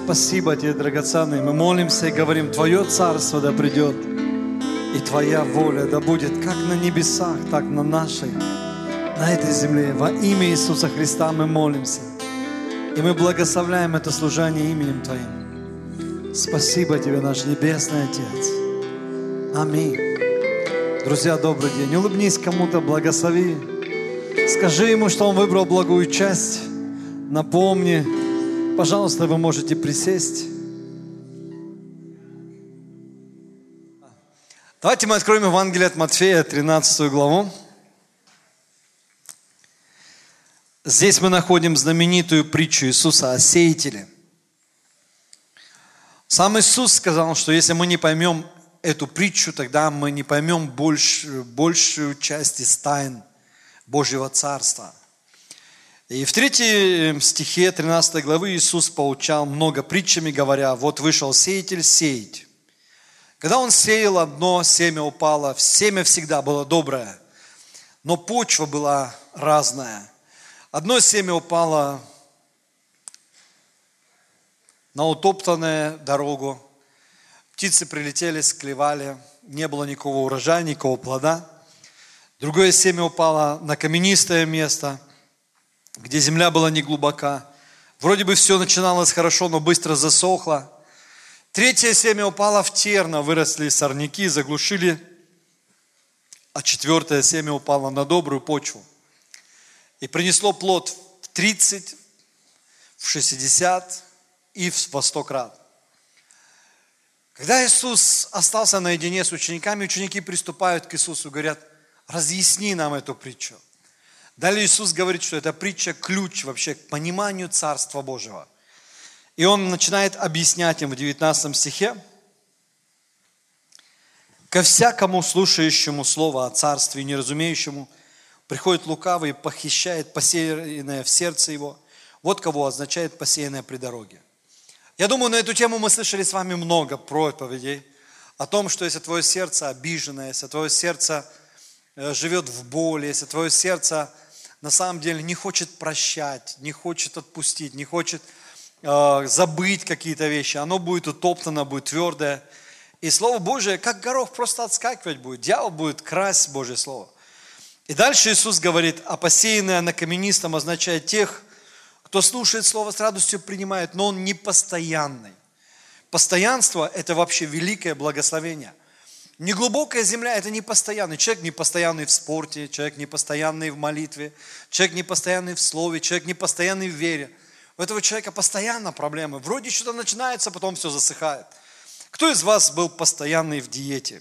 Спасибо Тебе, драгоценный. Мы молимся и говорим, Твое царство да придет, и Твоя воля да будет как на небесах, так на нашей, на этой земле. Во имя Иисуса Христа мы молимся. И мы благословляем это служение именем Твоим. Спасибо Тебе, наш Небесный Отец. Аминь. Друзья, добрый день. Улыбнись кому-то, благослови. Скажи ему, что он выбрал благую часть. Напомни. Пожалуйста, вы можете присесть. Давайте мы откроем Евангелие от Матфея, 13 главу. Здесь мы находим знаменитую притчу Иисуса о сеятеле. Сам Иисус сказал, что если мы не поймем эту притчу, тогда мы не поймем большую часть из тайн Божьего Царства. И в 3 стихе 13 главы Иисус поучал много притчами, говоря, вот вышел сеятель сеять. Когда он сеял, одно семя упало, семя всегда было доброе, но почва была разная. Одно семя упало на утоптанную дорогу, птицы прилетели, склевали, не было никакого урожая, никакого плода. Другое семя упало на каменистое место, где земля была неглубока. Вроде бы все начиналось хорошо, но быстро засохло. Третье семя упало в терна, выросли сорняки, заглушили. А четвертое семя упало на добрую почву. И принесло плод в 30, в 60 и во 100 крат. Когда Иисус остался наедине с учениками, ученики приступают к Иисусу и говорят, разъясни нам эту притчу. Далее Иисус говорит, что эта притча ключ вообще к пониманию Царства Божьего. И Он начинает объяснять им в 19 стихе. «Ко всякому слушающему слово о Царстве и неразумеющему приходит лукавый и похищает посеянное в сердце его. Вот кого означает посеянное при дороге». Я думаю, на эту тему мы слышали с вами много проповедей о том, что если твое сердце обиженное, если твое сердце живет в боли, если твое сердце на самом деле не хочет прощать, не хочет отпустить, не хочет забыть какие-то вещи, оно будет утоптано, будет твердое. И Слово Божие, как горох, просто отскакивать будет. Дьявол будет красть Божье Слово. И дальше Иисус говорит, а посеянное на каменистом означает тех, кто слушает Слово с радостью принимает, но он не постоянный. Постоянство – это вообще великое благословение. Неглубокая земля – это не постоянный. Человек не постоянный в спорте, человек не постоянный в молитве, человек не постоянный в слове, человек не постоянный в вере. У этого человека постоянно проблемы. Вроде что-то начинается, потом все засыхает. Кто из вас был постоянный в диете?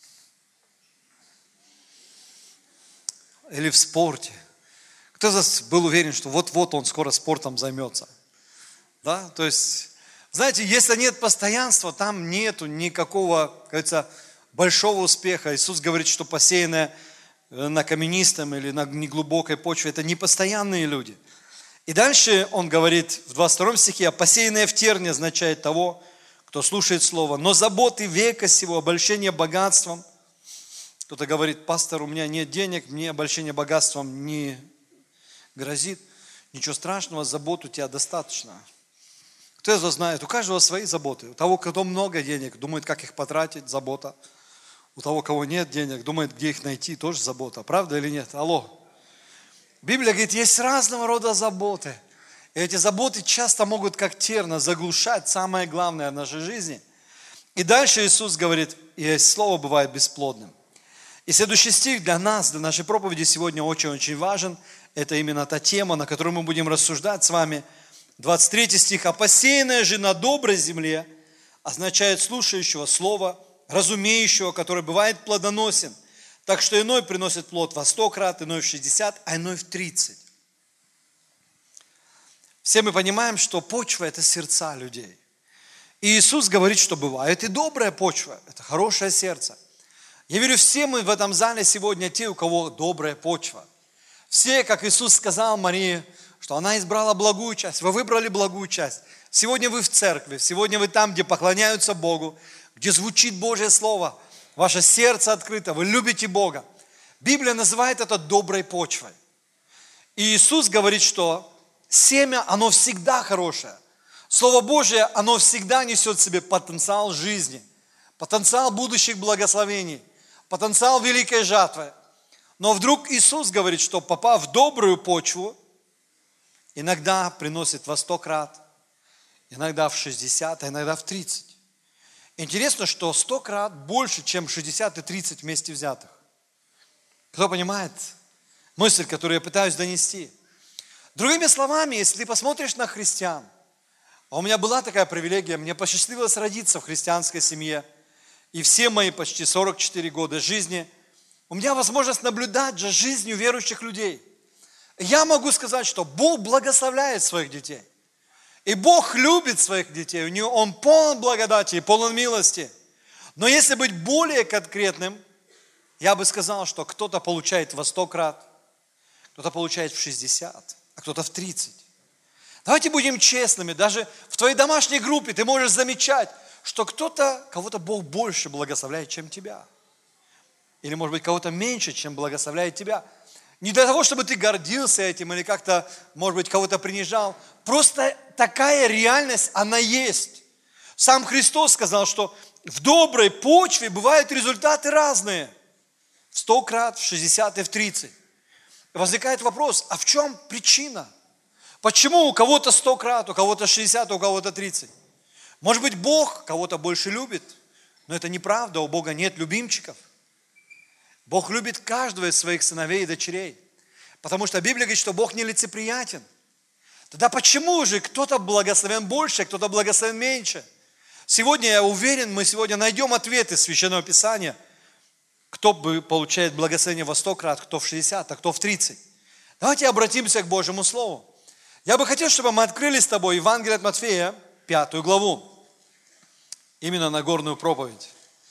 Или в спорте? Кто из вас был уверен, что вот-вот он скоро спортом займется? Да? То есть, знаете, если нет постоянства, там нету никакого, как говорится, большого успеха. Иисус говорит, что посеянное на каменистом или на неглубокой почве – это непостоянные люди. И дальше он говорит в 22 стихе, а посеянное в терне означает того, кто слушает слово, но заботы века сего, обольщение богатством. Кто-то говорит, пастор, у меня нет денег, мне обольщение богатством не грозит. Ничего страшного, забот у тебя достаточно. Кто из вас знает, у каждого свои заботы. У того, кто много денег, думает, как их потратить, забота. У того, кого нет денег, думает, где их найти, тоже забота. Правда или нет? Алло. Библия говорит, есть разного рода заботы. И эти заботы часто могут как терна заглушать самое главное в нашей жизни. И дальше Иисус говорит, и слово бывает бесплодным. И следующий стих для нас, для нашей проповеди сегодня очень-очень важен. Это именно та тема, на которую мы будем рассуждать с вами. 23 стих. «А посеянное же на доброй земле означает слушающего слова, разумеющего, который бывает плодоносен. Так что иной приносит плод во 100 крат, иной в 60, а иной в 30. Все мы понимаем, что почва – это сердца людей. И Иисус говорит, что бывает и добрая почва, это хорошее сердце. Я верю, все мы в этом зале сегодня те, у кого добрая почва. Все, как Иисус сказал Марии, что она избрала благую часть. Вы выбрали благую часть. Сегодня вы в церкви, сегодня вы там, где поклоняются Богу, где звучит Божье Слово. Ваше сердце открыто, вы любите Бога. Библия называет это доброй почвой. И Иисус говорит, что семя, оно всегда хорошее. Слово Божье, оно всегда несет в себе потенциал жизни, потенциал будущих благословений, потенциал великой жатвы. Но вдруг Иисус говорит, что попав в добрую почву, иногда приносит во 100 крат, иногда в 60, а иногда в 30. Интересно, что 100 крат больше, чем 60 и 30 вместе взятых. Кто понимает мысль, которую я пытаюсь донести? Другими словами, если ты посмотришь на христиан, а у меня была такая привилегия, мне посчастливилось родиться в христианской семье, и все мои почти 44 года жизни, у меня возможность наблюдать за жизнью верующих людей. Я могу сказать, что Бог благословляет своих детей. И Бог любит своих детей, Он полон благодати и полон милости. Но если быть более конкретным, я бы сказал, что кто-то получает во 100 крат, кто-то получает в 60, а кто-то в 30. Давайте будем честными, даже в твоей домашней группе ты можешь замечать, что кого-то Бог больше благословляет, чем тебя. Или, может быть, кого-то меньше, чем благословляет тебя. Не для того, чтобы ты гордился этим или как-то, может быть, кого-то принижал. Просто такая реальность, она есть. Сам Христос сказал, что в доброй почве бывают результаты разные. В 100 крат, в 60 и в 30. Возникает вопрос, а в чем причина? Почему у кого-то 100 крат, у кого-то 60, у кого-то 30? Может быть, Бог кого-то больше любит, но это неправда, у Бога нет любимчиков. Бог любит каждого из своих сыновей и дочерей, потому что Библия говорит, что Бог нелицеприятен. Тогда почему же кто-то благословен больше, а кто-то благословен меньше? Сегодня, я уверен, мы сегодня найдем ответы Священного Писания, кто получает благословение во 100 крат, кто в 60, а кто в 30. Давайте обратимся к Божьему Слову. Я бы хотел, чтобы мы открыли с тобой Евангелие от Матфея, 5 главу, именно Нагорную проповедь.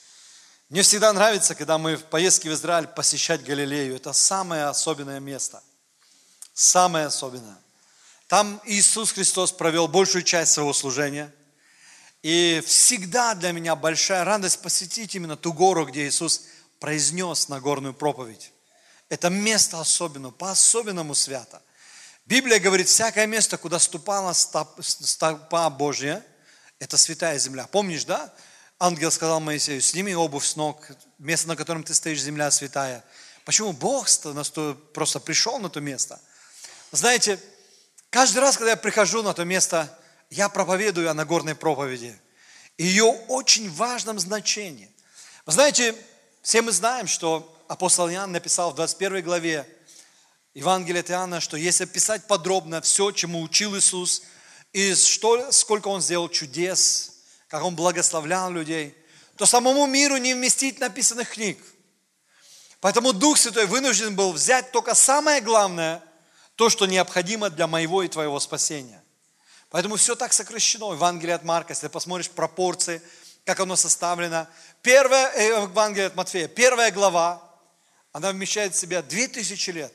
Мне всегда нравится, когда мы в поездке в Израиль посещать Галилею. Это самое особенное место. Самое особенное. Там Иисус Христос провел большую часть своего служения. И всегда для меня большая радость посетить именно ту гору, где Иисус произнес Нагорную проповедь. Это место особенное, по-особенному свято. Библия говорит, всякое место, куда ступала стопа Божья, это святая земля. Помнишь, да? Ангел сказал Моисею, сними обувь с ног, место, на котором ты стоишь, земля святая. Почему Бог просто пришел на то место? Знаете, каждый раз, когда я прихожу на то место, я проповедую о Нагорной проповеди. И ее очень важном значении. Вы знаете, все мы знаем, что апостол Иоанн написал в 21 главе Евангелия от Иоанна, что если писать подробно все, чему учил Иисус, и сколько Он сделал чудес, как Он благословлял людей, то самому миру не вместить написанных книг. Поэтому Дух Святой вынужден был взять только самое главное, то, что необходимо для моего и твоего спасения. Поэтому все так сокращено. Евангелие от Марка, если посмотришь пропорции, как оно составлено. Евангелие от Матфея, 1 глава, она вмещает в себя 2000 лет.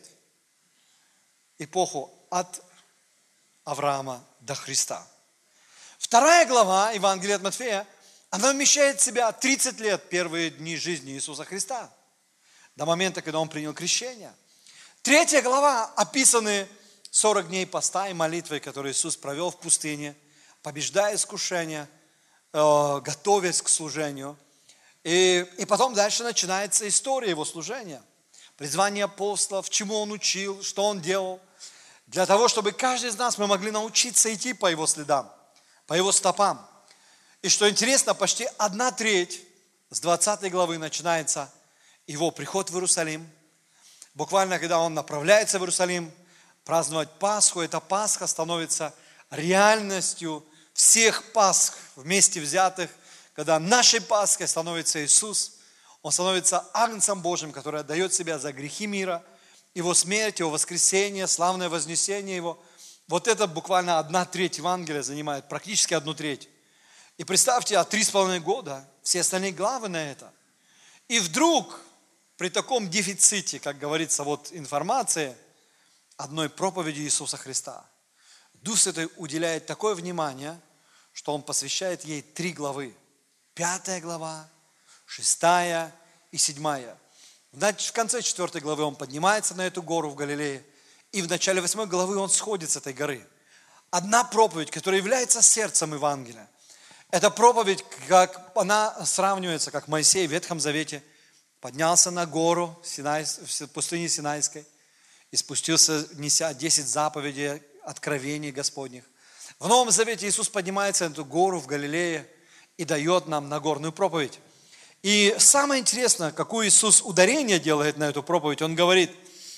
Эпоху от Авраама до Христа. 2 глава Евангелия от Матфея, она вмещает в себя 30 лет, первые дни жизни Иисуса Христа, до момента, когда Он принял крещение. 3 глава описаны 40 дней поста и молитвы, которые Иисус провел в пустыне, побеждая искушения, готовясь к служению. И потом дальше начинается история Его служения. Призвание апостолов, чему Он учил, что Он делал. Для того, чтобы каждый из нас мы могли научиться идти по Его следам, по Его стопам. И что интересно, почти 1/3 с 20 главы начинается Его приход в Иерусалим. Буквально, когда Он направляется в Иерусалим праздновать Пасху, эта Пасха становится реальностью всех Пасх вместе взятых, когда нашей Пасхой становится Иисус. Он становится Агнцем Божьим, который отдает себя за грехи мира, Его смерть, Его воскресение, славное вознесение Его. Вот это буквально 1/3 Евангелия занимает, практически 1/3. И представьте, 3,5 года, все остальные главы на это. И вдруг, при таком дефиците, как говорится, вот информации, одной проповеди Иисуса Христа, Дух Святой уделяет такое внимание, что Он посвящает ей 3 главы. 5 глава, 6 и 7. В конце 4 главы Он поднимается на эту гору в Галилее, и в начале 8 главы Он сходит с этой горы. одна проповедь, которая является сердцем Евангелия. Эта проповедь, как она сравнивается, как Моисей в Ветхом Завете поднялся на гору в пустыне Синайской и спустился, неся 10 заповедей, откровений Господних. В Новом Завете Иисус поднимается на эту гору в Галилее и дает нам Нагорную проповедь. И самое интересное, какое Иисус ударение делает на эту проповедь, Он говорит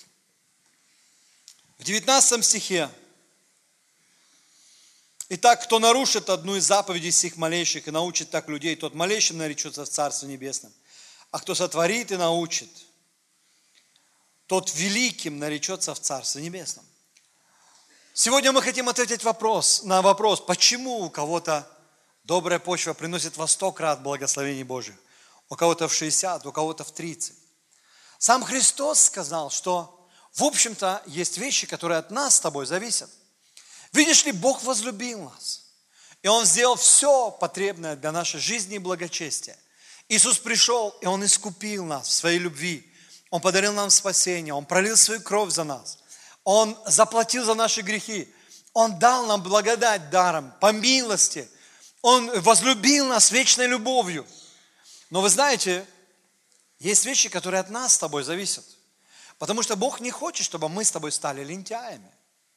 в 19 стихе: «Итак, кто нарушит одну из заповедей сих малейших и научит так людей, тот малейшим наречется в Царстве Небесном. А кто сотворит и научит, тот великим наречется в Царстве Небесном». Сегодня мы хотим ответить на вопрос, почему у кого-то добрая почва приносит во 100 крат благословений Божьих, у кого-то в 60, у кого-то в 30. Сам Христос сказал, что, в общем-то, есть вещи, которые от нас с тобой зависят. Видишь ли, Бог возлюбил нас, и Он сделал все потребное для нашей жизни и благочестия. Иисус пришел, и Он искупил нас в своей любви. Он подарил нам спасение, Он пролил свою кровь за нас. Он заплатил за наши грехи. Он дал нам благодать даром, по милости. Он возлюбил нас вечной любовью. Но вы знаете, есть вещи, которые от нас с тобой зависят. Потому что Бог не хочет, чтобы мы с тобой стали лентяями.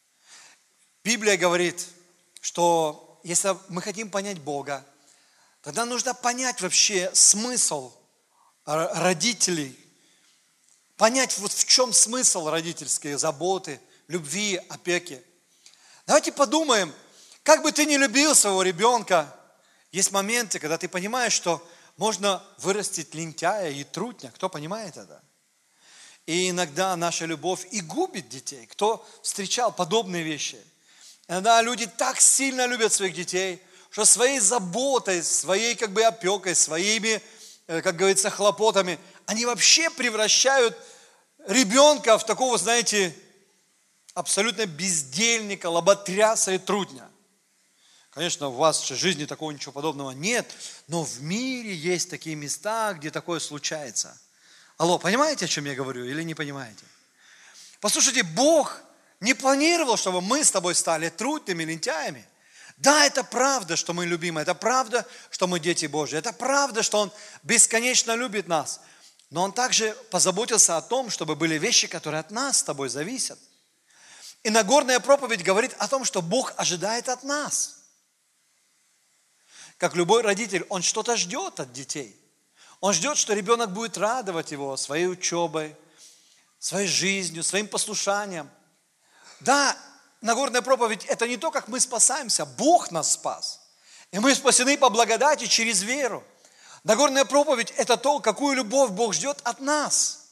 Библия говорит, что если мы хотим понять Бога, тогда нужно понять вообще смысл родителей. Понять, вот в чем смысл родительской заботы, любви, опеки. Давайте подумаем, как бы ты ни любил своего ребенка, есть моменты, когда ты понимаешь, что можно вырастить лентяя и трутня. Кто понимает это? И иногда наша любовь и губит детей. Кто встречал подобные вещи? Иногда люди так сильно любят своих детей, что своей заботой, своей опекой, своими, как говорится, хлопотами, они вообще превращают ребенка в такого, знаете, абсолютно бездельника, лоботряса и трутня. Конечно, у вас в жизни такого ничего подобного нет, но в мире есть такие места, где такое случается. Алло, понимаете, о чем я говорю, или не понимаете? Послушайте, Бог не планировал, чтобы мы с тобой стали трутнями, лентяями. Да, это правда, что мы любимы, это правда, что мы дети Божьи, это правда, что Он бесконечно любит нас. Но Он также позаботился о том, чтобы были вещи, которые от нас с тобой зависят. И Нагорная проповедь говорит о том, что Бог ожидает от нас. Как любой родитель, он что-то ждет от детей. Он ждет, что ребенок будет радовать его своей учебой, своей жизнью, своим послушанием. Да, Нагорная проповедь – это не то, как мы спасаемся. Бог нас спас. И мы спасены по благодати через веру. Нагорная проповедь – это то, какую любовь Бог ждет от нас.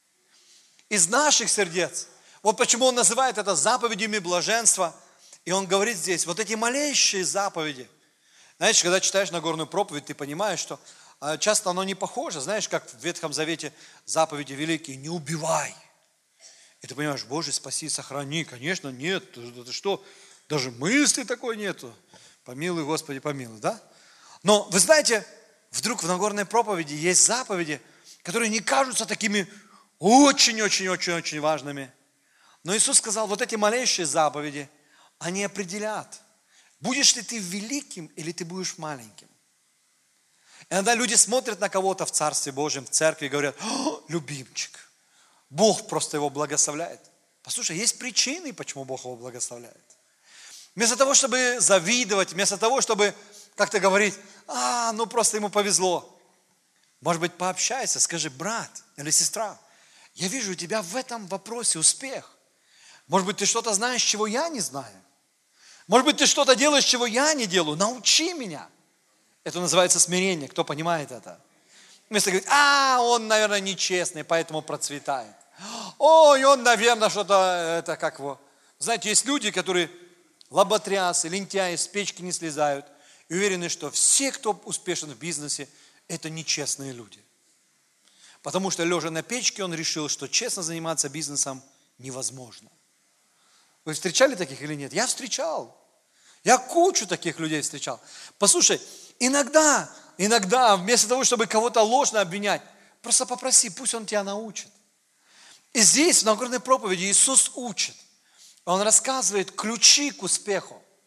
Из наших сердец. Вот почему Он называет это заповедями блаженства. И Он говорит здесь, вот эти малейшие заповеди. Знаешь, когда читаешь Нагорную проповедь, ты понимаешь, что часто оно не похоже. Знаешь, как в Ветхом Завете заповеди великие – не убивай. И ты понимаешь, Боже, спаси, сохрани. Конечно, нет. Это что? Даже мысли такой нету. Помилуй, Господи, помилуй, да? Но вы знаете, вдруг в Нагорной проповеди есть заповеди, которые не кажутся такими очень-очень-очень-очень важными. Но Иисус сказал, вот эти малейшие заповеди, они определят, будешь ли ты великим или ты будешь маленьким. Иногда люди смотрят на кого-то в Царстве Божьем, в церкви и говорят, любимчик. Бог просто его благословляет. Послушай, есть причины, почему Бог его благословляет. Вместо того, чтобы завидовать, вместо того, чтобы как-то говорить, просто ему повезло. Может быть, пообщайся, скажи, брат или сестра, я вижу у тебя в этом вопросе успех. Может быть, ты что-то знаешь, чего я не знаю. Может быть, ты что-то делаешь, чего я не делаю. Научи меня. Это называется смирение. Кто понимает это? Вместо говорить, он, наверное, нечестный, поэтому процветает. Ой, он, наверное, что-то, это как его. Знаете, есть люди, которые лоботрясы, лентяи, с печки не слезают и уверены, что все, кто успешен в бизнесе, это нечестные люди. Потому что, лежа на печке, он решил, что честно заниматься бизнесом невозможно. Вы встречали таких или нет? Я встречал. Я кучу таких людей встречал. Послушай, иногда, вместо того, чтобы кого-то ложно обвинять, просто попроси, пусть Он тебя научит. И здесь, в Нагорной проповеди, Иисус учит. Он рассказывает ключи к успеху.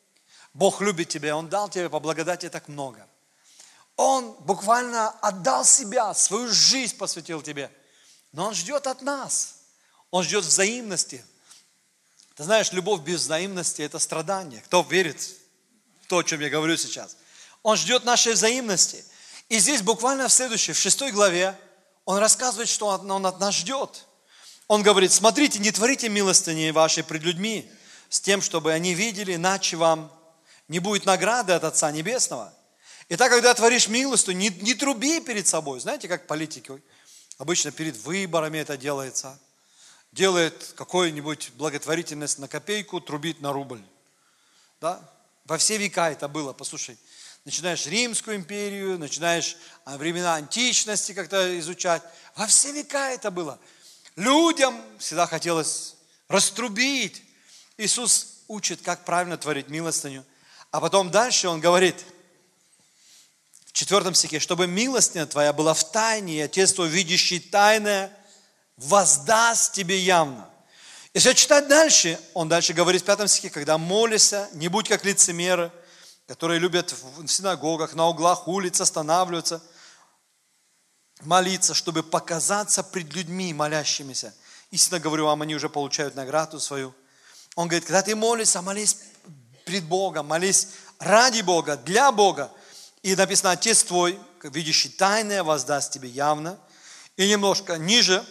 Бог любит тебя, Он дал тебе по благодати так много. Он буквально отдал себя, свою жизнь посвятил тебе. Но Он ждет от нас. Он ждет взаимности. Ты знаешь, любовь без взаимности – это страдание. Кто верит в то, о чем я говорю сейчас? Он ждет нашей взаимности. И здесь буквально в следующей, в 6 главе, Он рассказывает, что Он от нас ждет. Он говорит: смотрите, не творите милостыни вашей пред людьми, с тем, чтобы они видели, иначе вам не будет награды от Отца Небесного. Итак, когда творишь милостыню, не труби перед собой. Знаете, как политики обычно перед выборами это делается. Делает какую-нибудь благотворительность на копейку, трубит на рубль. Да? Во все века это было. Послушай, начинаешь Римскую империю, начинаешь времена античности как-то изучать. Во все века это было. Людям всегда хотелось раструбить. Иисус учит, как правильно творить милостыню. А потом дальше Он говорит, в 4 стихе, чтобы милостыня твоя была в тайне, и Отец твой, видящий тайное, воздаст тебе явно. Если читать дальше, Он дальше говорит в 5 стихе, когда молишься, не будь как лицемеры, которые любят в синагогах, на углах улиц останавливаться, молиться, чтобы показаться пред людьми молящимися. Истинно говорю вам, они уже получают награду свою. Он говорит, когда ты молишься, молись пред Богом, молись ради Бога, для Бога. И написано, Отец твой, видящий тайное, воздаст тебе явно. И немножко ниже,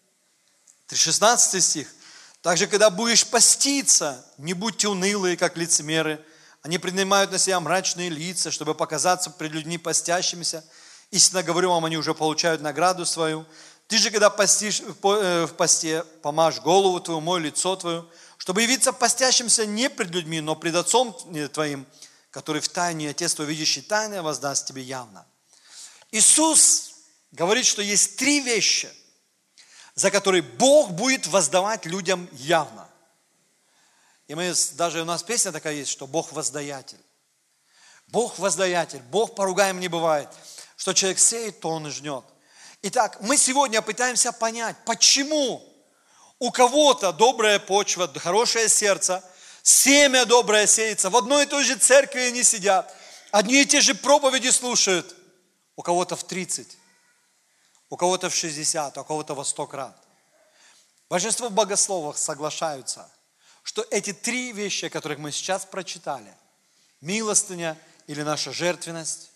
16 стих. Также, когда будешь поститься, не будьте унылые, как лицемеры. Они принимают на себя мрачные лица, чтобы показаться пред людьми постящимися. Истинно говорю вам, они уже получают награду свою. Ты же, когда постишь в посте, помажь голову твою, мой лицо твое, чтобы явиться постящимся не пред людьми, но пред Отцом твоим, который в тайне, Отец твой, видящий тайное, воздаст тебе явно. Иисус говорит, что есть 3 вещи, за которые Бог будет воздавать людям явно. И даже у нас песня такая есть, что Бог воздаятель. Бог воздаятель, Бог поругаем не бывает. Что человек сеет, то он и жнет. Итак, мы сегодня пытаемся понять, почему у кого-то добрая почва, хорошее сердце, семя доброе сеется, в одной и той же церкви они сидят, одни и те же проповеди слушают, у кого-то в 30, у кого-то в 60, у кого-то во 100 крат. Большинство богословов соглашаются, что эти 3 вещи, о которых мы сейчас прочитали, милостыня или наша жертвенность,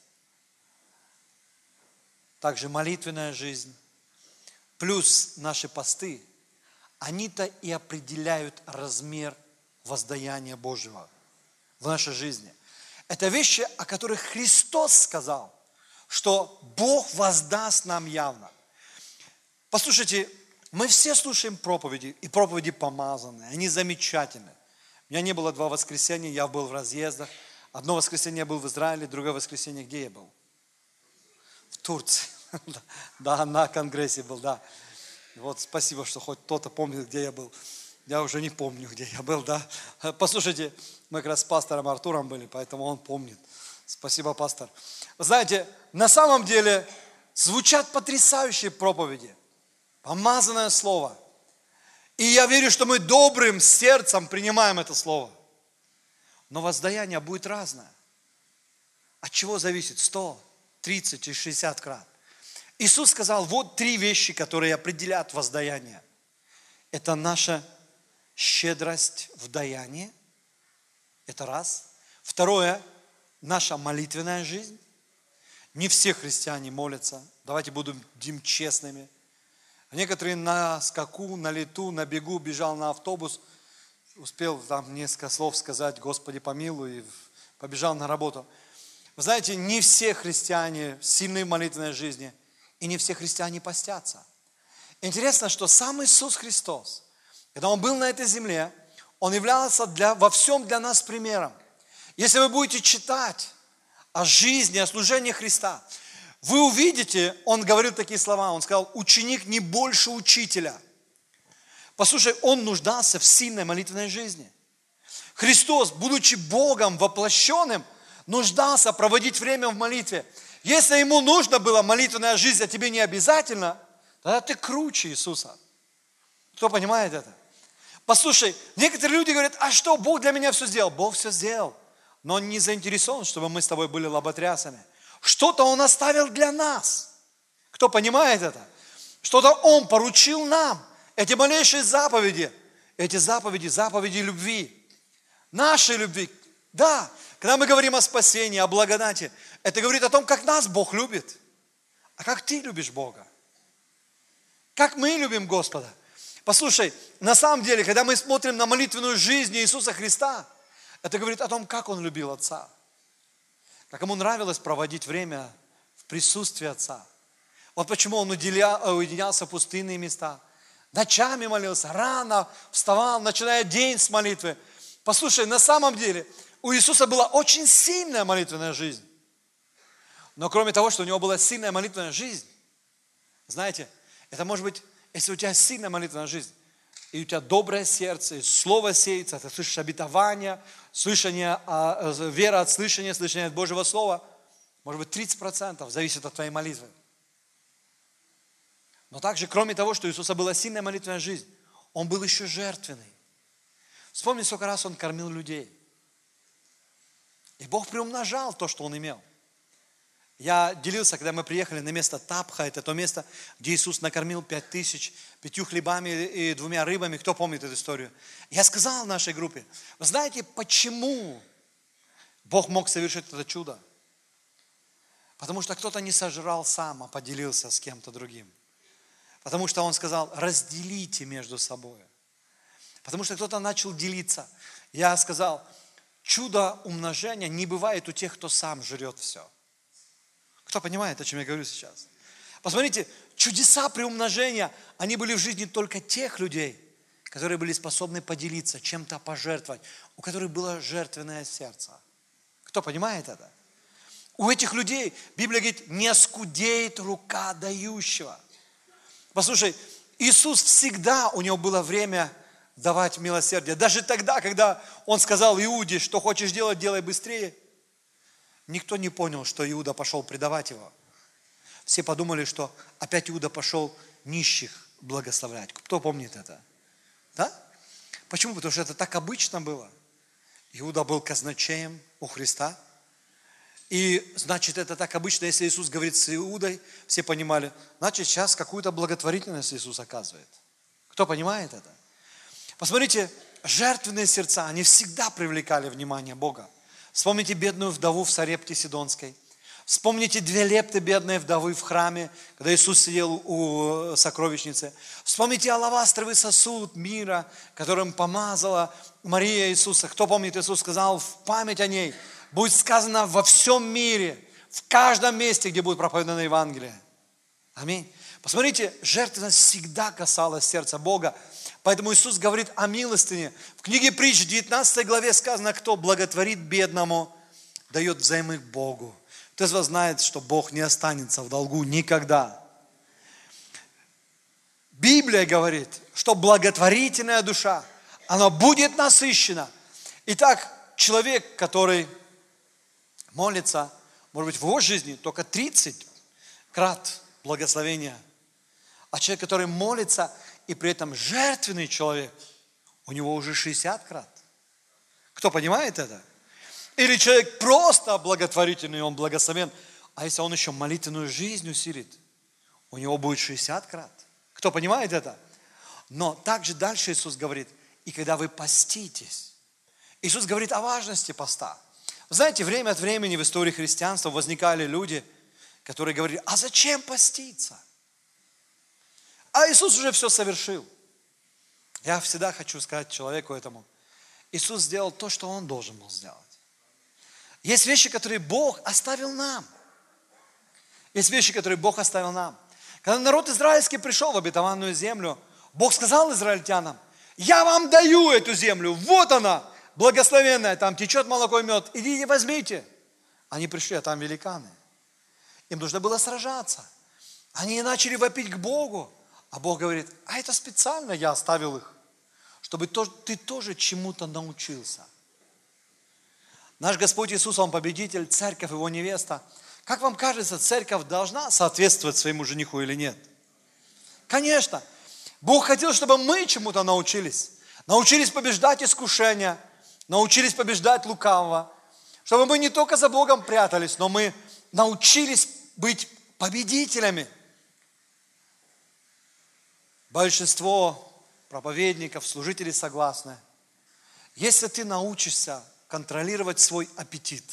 также молитвенная жизнь, плюс наши посты, они-то и определяют размер воздаяния Божьего в нашей жизни. Это вещи, о которых Христос сказал, что Бог воздаст нам явно. Послушайте, мы все слушаем проповеди, и проповеди помазанные, они замечательные. У меня не было 2 воскресенья, я был в разъездах. Одно воскресенье я был в Израиле, другое воскресенье где я был? В Турции. Да, на конгрессе был, да. Вот спасибо, что хоть кто-то помнит, где я был. Я уже не помню, где я был, да. Послушайте, мы как раз с пастором Артуром были, поэтому он помнит. Спасибо, пастор. Вы знаете, на самом деле звучат потрясающие проповеди. Помазанное слово. И я верю, что мы добрым сердцем принимаем это слово. Но воздаяние будет разное. От чего зависит? 100, 30 и 60 крат. Иисус сказал, вот 3 вещи, которые определяют воздаяние. Это наша щедрость в даянии. Это раз. Второе, наша молитвенная жизнь. Не все христиане молятся. Давайте будем честными. Некоторые на скаку, на лету, на бегу, бежал на автобус, успел там несколько слов сказать, Господи помилуй, и побежал на работу. Вы знаете, не все христиане сильны в молитвенной жизни, и не все христиане постятся. Интересно, что сам Иисус Христос, когда Он был на этой земле, Он являлся во всем для нас примером. Если вы будете читать о жизни, о служении Христа, вы увидите, Он говорил такие слова, Он сказал, ученик не больше учителя. Послушай, Он нуждался в сильной молитвенной жизни. Христос, будучи Богом воплощенным, нуждался проводить время в молитве. Если Ему нужно было молитвенная жизнь, а тебе не обязательно, тогда ты круче Иисуса. Кто понимает это? Послушай, некоторые люди говорят, а что, Бог для меня все сделал? Бог все сделал. но Он не заинтересован, чтобы мы с тобой были лоботрясами. Что-то Он оставил для нас. Кто понимает это? Что-то Он поручил нам. Эти малейшие заповеди, заповеди любви, нашей любви. Да, когда мы говорим о спасении, о благодати, это говорит о том, как нас Бог любит. А как ты любишь Бога? Как мы любим Господа? Послушай, на самом деле, когда мы смотрим на молитвенную жизнь Иисуса Христа, это говорит о том, как Он любил Отца. Как Ему нравилось проводить время в присутствии Отца. Вот почему Он уединялся в пустынные места. Ночами молился, рано вставал, начиная день с молитвы. Послушай, на самом деле, у Иисуса была очень сильная молитвенная жизнь. Но кроме того, что у Него была сильная молитвенная жизнь, знаете, это может быть, если у тебя сильная молитвенная жизнь, и у тебя доброе сердце, и слово сеется, ты слышишь обетование, вера от слышания, слышание от Божьего Слова, может быть, 30% зависит от твоей молитвы. Но также, кроме того, что у Иисуса была сильная молитвенная жизнь, Он был еще жертвенный. Вспомни, сколько раз Он кормил людей. И Бог приумножал то, что Он имел. Я делился, когда мы приехали на место Тапха, это то место, где Иисус накормил 5000 5 хлебами и 2 рыбами. Кто помнит эту историю? Я сказал нашей группе, вы знаете, почему Бог мог совершить это чудо? Потому что кто-то не сожрал сам, а поделился с кем-то другим. Потому что Он сказал, разделите между собой. Потому что кто-то начал делиться. Я сказал, чудо умножения не бывает у тех, кто сам жрет все. Кто понимает, о чем я говорю сейчас? Посмотрите, чудеса приумножения, они были в жизни только тех людей, которые были способны поделиться, чем-то пожертвовать, у которых было жертвенное сердце. Кто понимает это? У этих людей, Библия говорит, не оскудеет рука дающего. Послушай, Иисус всегда, у Него было время давать милосердие. Даже тогда, когда Он сказал Иуде, что хочешь делать, делай быстрее. Никто не понял, что Иуда пошел предавать Его. Все подумали, что опять Иуда пошел нищих благословлять. Кто помнит это? Да? Почему? Потому что это так обычно было. Иуда был казначеем у Христа. И значит, это так обычно, если Иисус говорит с Иудой, все понимали, значит, сейчас какую-то благотворительность Иисус оказывает. Кто понимает это? Посмотрите, жертвенные сердца, они всегда привлекали внимание Бога. Вспомните бедную вдову в Сарепте Сидонской. Вспомните 2 лепты бедной вдовы в храме, когда Иисус сидел у сокровищницы. Вспомните алавастровый сосуд мира, которым помазала Мария Иисуса. Кто помнит, Иисус сказал, в память о ней будет сказано во всем мире, в каждом месте, где будет проповедано Евангелие. Аминь. Посмотрите, жертвенность всегда касалась сердца Бога. Поэтому Иисус говорит о милостыне. В книге Притч, в 19 главе сказано, кто благотворит бедному, дает взаймы Богу. Кто из вас знает, что Бог не останется в долгу никогда? Библия говорит, что благотворительная душа, она будет насыщена. Итак, человек, который молится, может быть, в его жизни только 30 крат благословения, а человек, который молится, и при этом жертвенный человек, у него уже 60 крат. Кто понимает это? Или человек просто благотворительный, он благословен, а если он еще молитвенную жизнь усилит, у него будет 60 крат. Кто понимает это? Но также дальше Иисус говорит, и когда вы поститесь, Иисус говорит о важности поста. Вы знаете, время от времени в истории христианства возникали люди, которые говорили, а зачем поститься? А Иисус уже все совершил. Я всегда хочу сказать человеку этому, Иисус сделал то, что Он должен был сделать. Есть вещи, которые Бог оставил нам. Есть вещи, которые Бог оставил нам. Когда народ израильский пришел в обетованную землю, Бог сказал израильтянам, я вам даю эту землю, вот она, благословенная, там течет молоко и мед, идите возьмите. Они пришли, а там великаны. Им нужно было сражаться. Они начали вопить к Богу. А Бог говорит, а это специально я оставил их, чтобы ты тоже чему-то научился. Наш Господь Иисус, Он победитель, церковь, Его невеста. Как вам кажется, церковь должна соответствовать своему жениху или нет? Конечно. Бог хотел, чтобы мы чему-то научились. Научились побеждать искушения, научились побеждать лукавого. Чтобы мы не только за Богом прятались, но мы научились быть победителями. Большинство проповедников, служителей согласны. Если ты научишься контролировать свой аппетит,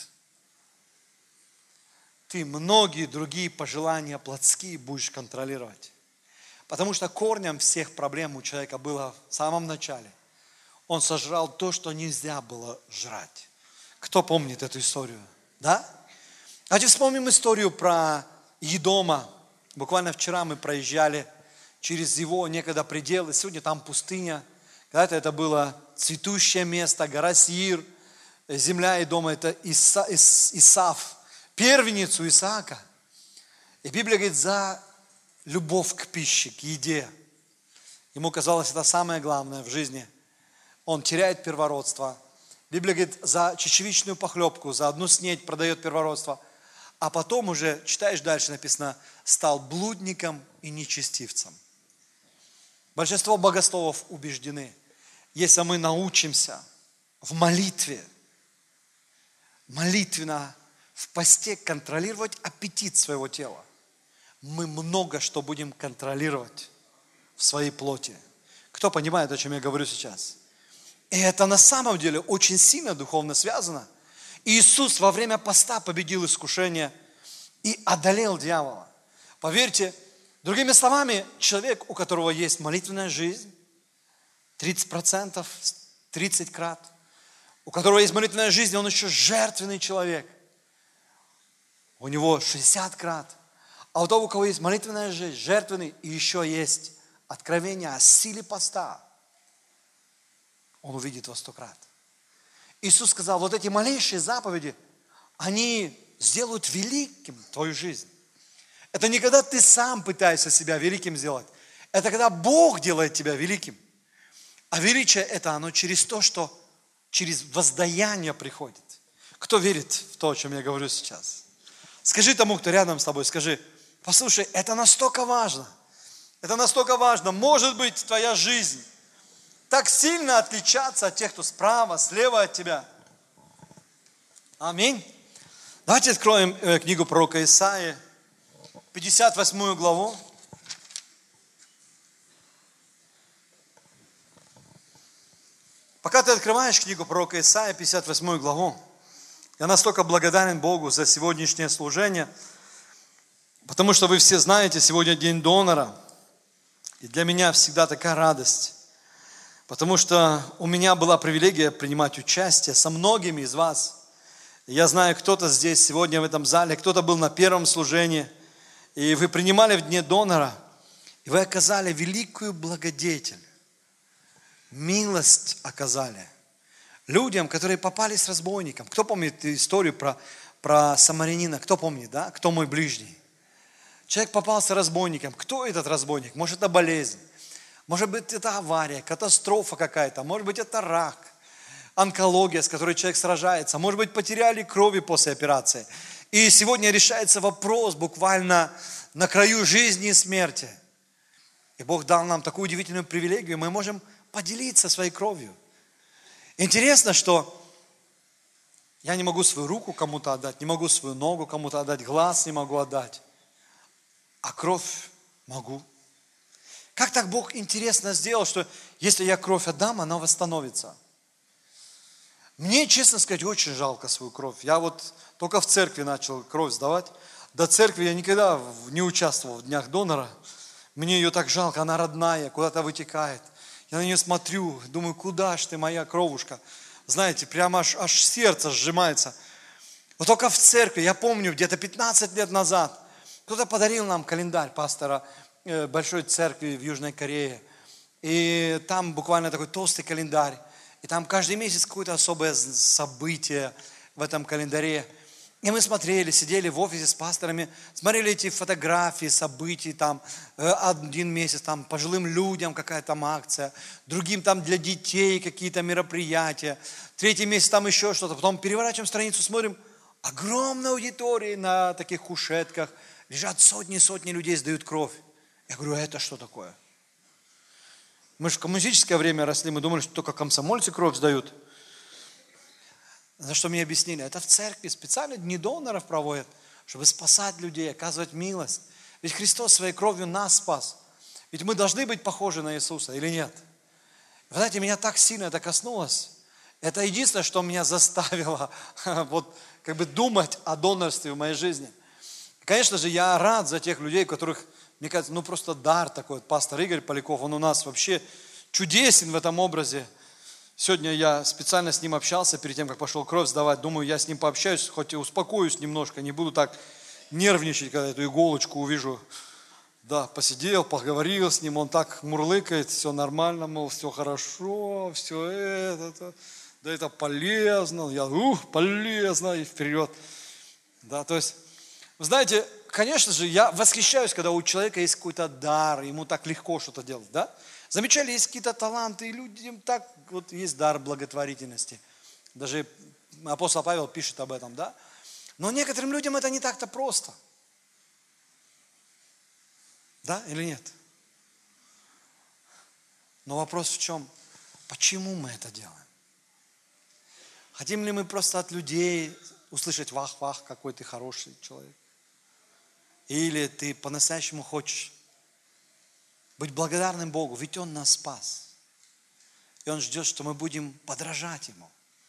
ты многие другие пожелания плотские будешь контролировать. Потому что корнем всех проблем у человека было в самом начале. Он сожрал то, что нельзя было жрать. Кто помнит эту историю? Да? Давайте вспомним историю про Едома. Буквально вчера мы проезжали через его некогда пределы. Сегодня там пустыня. Когда-то это было цветущее место, гора Сеир. Земля Едома – это Исав, первенец у Исаака. И Библия говорит, за любовь к пище, к еде. Ему казалось, это самое главное в жизни. Он теряет первородство. Библия говорит, за чечевичную похлебку, за одну снедь продает первородство. А потом уже, читаешь дальше, написано, стал блудником и нечестивцем. Большинство богословов убеждены, если мы научимся в молитве, молитвенно, в посте контролировать аппетит своего тела, мы много что будем контролировать в своей плоти. Кто понимает, о чем я говорю сейчас? И это на самом деле очень сильно духовно связано. Иисус во время поста победил искушение и одолел дьявола. Поверьте, другими словами, человек, у которого есть молитвенная жизнь, 30%, 30 крат, у которого есть молитвенная жизнь, он еще жертвенный человек. У него 60 крат. А у того, у кого есть молитвенная жизнь, жертвенный, и еще есть откровение о силе поста, он увидит во 100 крат. Иисус сказал, вот эти малейшие заповеди, они сделают великим твою жизнь. Это не когда ты сам пытаешься себя великим сделать. Это когда Бог делает тебя великим. А величие это оно через то, что через воздаяние приходит. Кто верит в то, о чем я говорю сейчас? Скажи тому, кто рядом с тобой, скажи, послушай, это настолько важно. Это настолько важно. Может быть, твоя жизнь так сильно отличаться от тех, кто справа, слева от тебя. Аминь. Давайте откроем книгу пророка Исаии, 58 главу. Пока ты открываешь книгу пророка Исаии, 58 главу, я настолько благодарен Богу за сегодняшнее служение, потому что вы все знаете, сегодня день донора. И для меня всегда такая радость. Потому что у меня была привилегия принимать участие со многими из вас. Я знаю, кто-то здесь сегодня в этом зале, кто-то был на первом служении, и вы принимали в дне донора, и вы оказали великую благодетель, милость оказали людям, которые попали с разбойником. Кто помнит историю про самарянина? Кто помнит, да? Кто мой ближний? Человек попался разбойником. Кто этот разбойник? Может, это болезнь. Может быть, это авария, катастрофа какая-то. Может быть, это рак, онкология, с которой человек сражается. Может быть, потеряли крови после операции. И сегодня решается вопрос буквально на краю жизни и смерти. И Бог дал нам такую удивительную привилегию. Мы можем поделиться своей кровью. Интересно, что я не могу свою руку кому-то отдать, не могу свою ногу кому-то отдать, глаз не могу отдать. А кровь могу. Как так Бог интересно сделал, что если я кровь отдам, она восстановится. Мне, честно сказать, очень жалко свою кровь. Я вот только в церкви начал кровь сдавать. До церкви я никогда не участвовал в днях донора. Мне ее так жалко, она родная, куда-то вытекает. Я на нее смотрю, думаю, куда ж ты, моя кровушка? Знаете, прямо аж сердце сжимается. Вот только в церкви, я помню, где-то 15 лет назад, кто-то подарил нам календарь пастора большой церкви в Южной Корее. И там буквально такой толстый календарь. И там каждый месяц какое-то особое событие в этом календаре. И мы смотрели, сидели в офисе с пасторами, смотрели эти фотографии, событий, там один месяц там пожилым людям какая-то там акция, другим там для детей какие-то мероприятия, третий месяц там еще что-то. Потом переворачиваем страницу, смотрим, огромная аудитория на таких кушетках, лежат сотни и сотни людей, сдают кровь. Я говорю, а это что такое? Мы же в коммунистическое время росли, мы думали, что только комсомольцы кровь сдают. За что мне объяснили? Это в церкви специально дни доноров проводят, чтобы спасать людей, оказывать милость. Ведь Христос своей кровью нас спас. Ведь мы должны быть похожи на Иисуса или нет? Вы знаете, меня так сильно это коснулось. Это единственное, что меня заставило вот, как бы думать о донорстве в моей жизни. Конечно же, я рад за тех людей, которых, мне кажется, ну просто дар такой. Вот пастор Игорь Поляков, он у нас вообще чудесен в этом образе. Сегодня я специально с ним общался перед тем, как пошел кровь сдавать. Думаю, я с ним пообщаюсь, хоть и успокоюсь немножко, не буду так нервничать, когда эту иголочку увижу. Да, посидел, поговорил с ним, он так мурлыкает, все нормально, мол, все хорошо, все это, да это полезно. Я, полезно, и вперед. Да, то есть, вы знаете, конечно же, я восхищаюсь, когда у человека есть какой-то дар, ему так легко что-то делать, да? Замечали, есть какие-то таланты, и людям так, вот есть дар благотворительности. Даже апостол Павел пишет об этом, да? Но некоторым людям это не так-то просто. Да или нет? Но вопрос в чем? Почему мы это делаем? Хотим ли мы просто от людей услышать вах-вах, какой ты хороший человек? Или ты по-настоящему хочешь быть благодарным Богу, ведь Он нас спас. И Он ждет, что мы будем подражать Ему.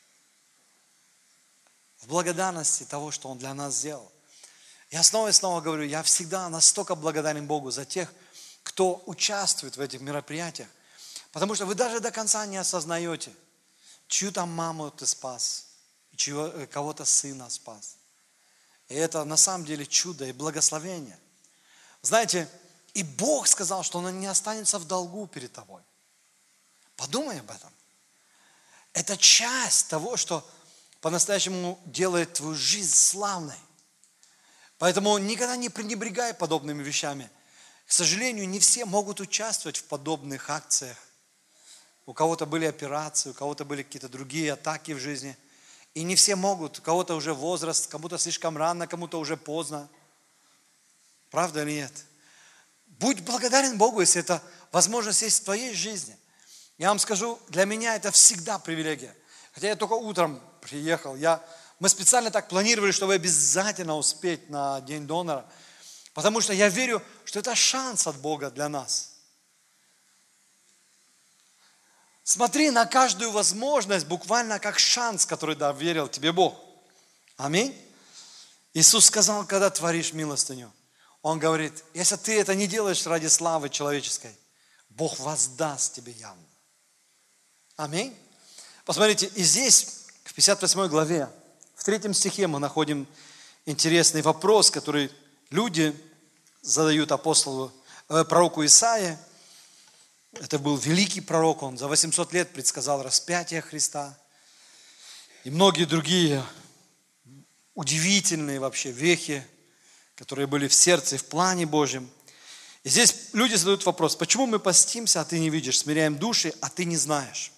В благодарности того, что Он для нас сделал. Я снова и снова говорю, я всегда настолько благодарен Богу за тех, кто участвует в этих мероприятиях. Потому что вы даже до конца не осознаете, чью там маму ты спас, и кого-то сына спас. И это на самом деле чудо и благословение. Знаете, и Бог сказал, что Он не останется в долгу перед тобой. Подумай об этом. Это часть того, что по-настоящему делает твою жизнь славной. Поэтому никогда не пренебрегай подобными вещами. К сожалению, не все могут участвовать в подобных акциях. У кого-то были операции, у кого-то были какие-то другие атаки в жизни. И не все могут. У кого-то уже возраст, кому-то слишком рано, кому-то уже поздно. Правда или нет? Будь благодарен Богу, если это возможность есть в твоей жизни. Я вам скажу, для меня это всегда привилегия. Хотя я только утром приехал. Мы специально так планировали, чтобы обязательно успеть на День донора. Потому что я верю, что это шанс от Бога для нас. Смотри на каждую возможность буквально как шанс, который доверил тебе Бог. Аминь. Иисус сказал, когда творишь милостыню, Он говорит, если ты это не делаешь ради славы человеческой, Бог воздаст тебе явно. Аминь. Посмотрите, и здесь, в 58 главе, в 3 стихе мы находим интересный вопрос, который люди задают пророку Исаии. Это был великий пророк, он за 800 лет предсказал распятие Христа. И многие другие удивительные вообще вехи, которые были в сердце и в плане Божьем. И здесь люди задают вопрос, почему мы постимся, а ты не видишь, смиряем души, а ты не знаешь.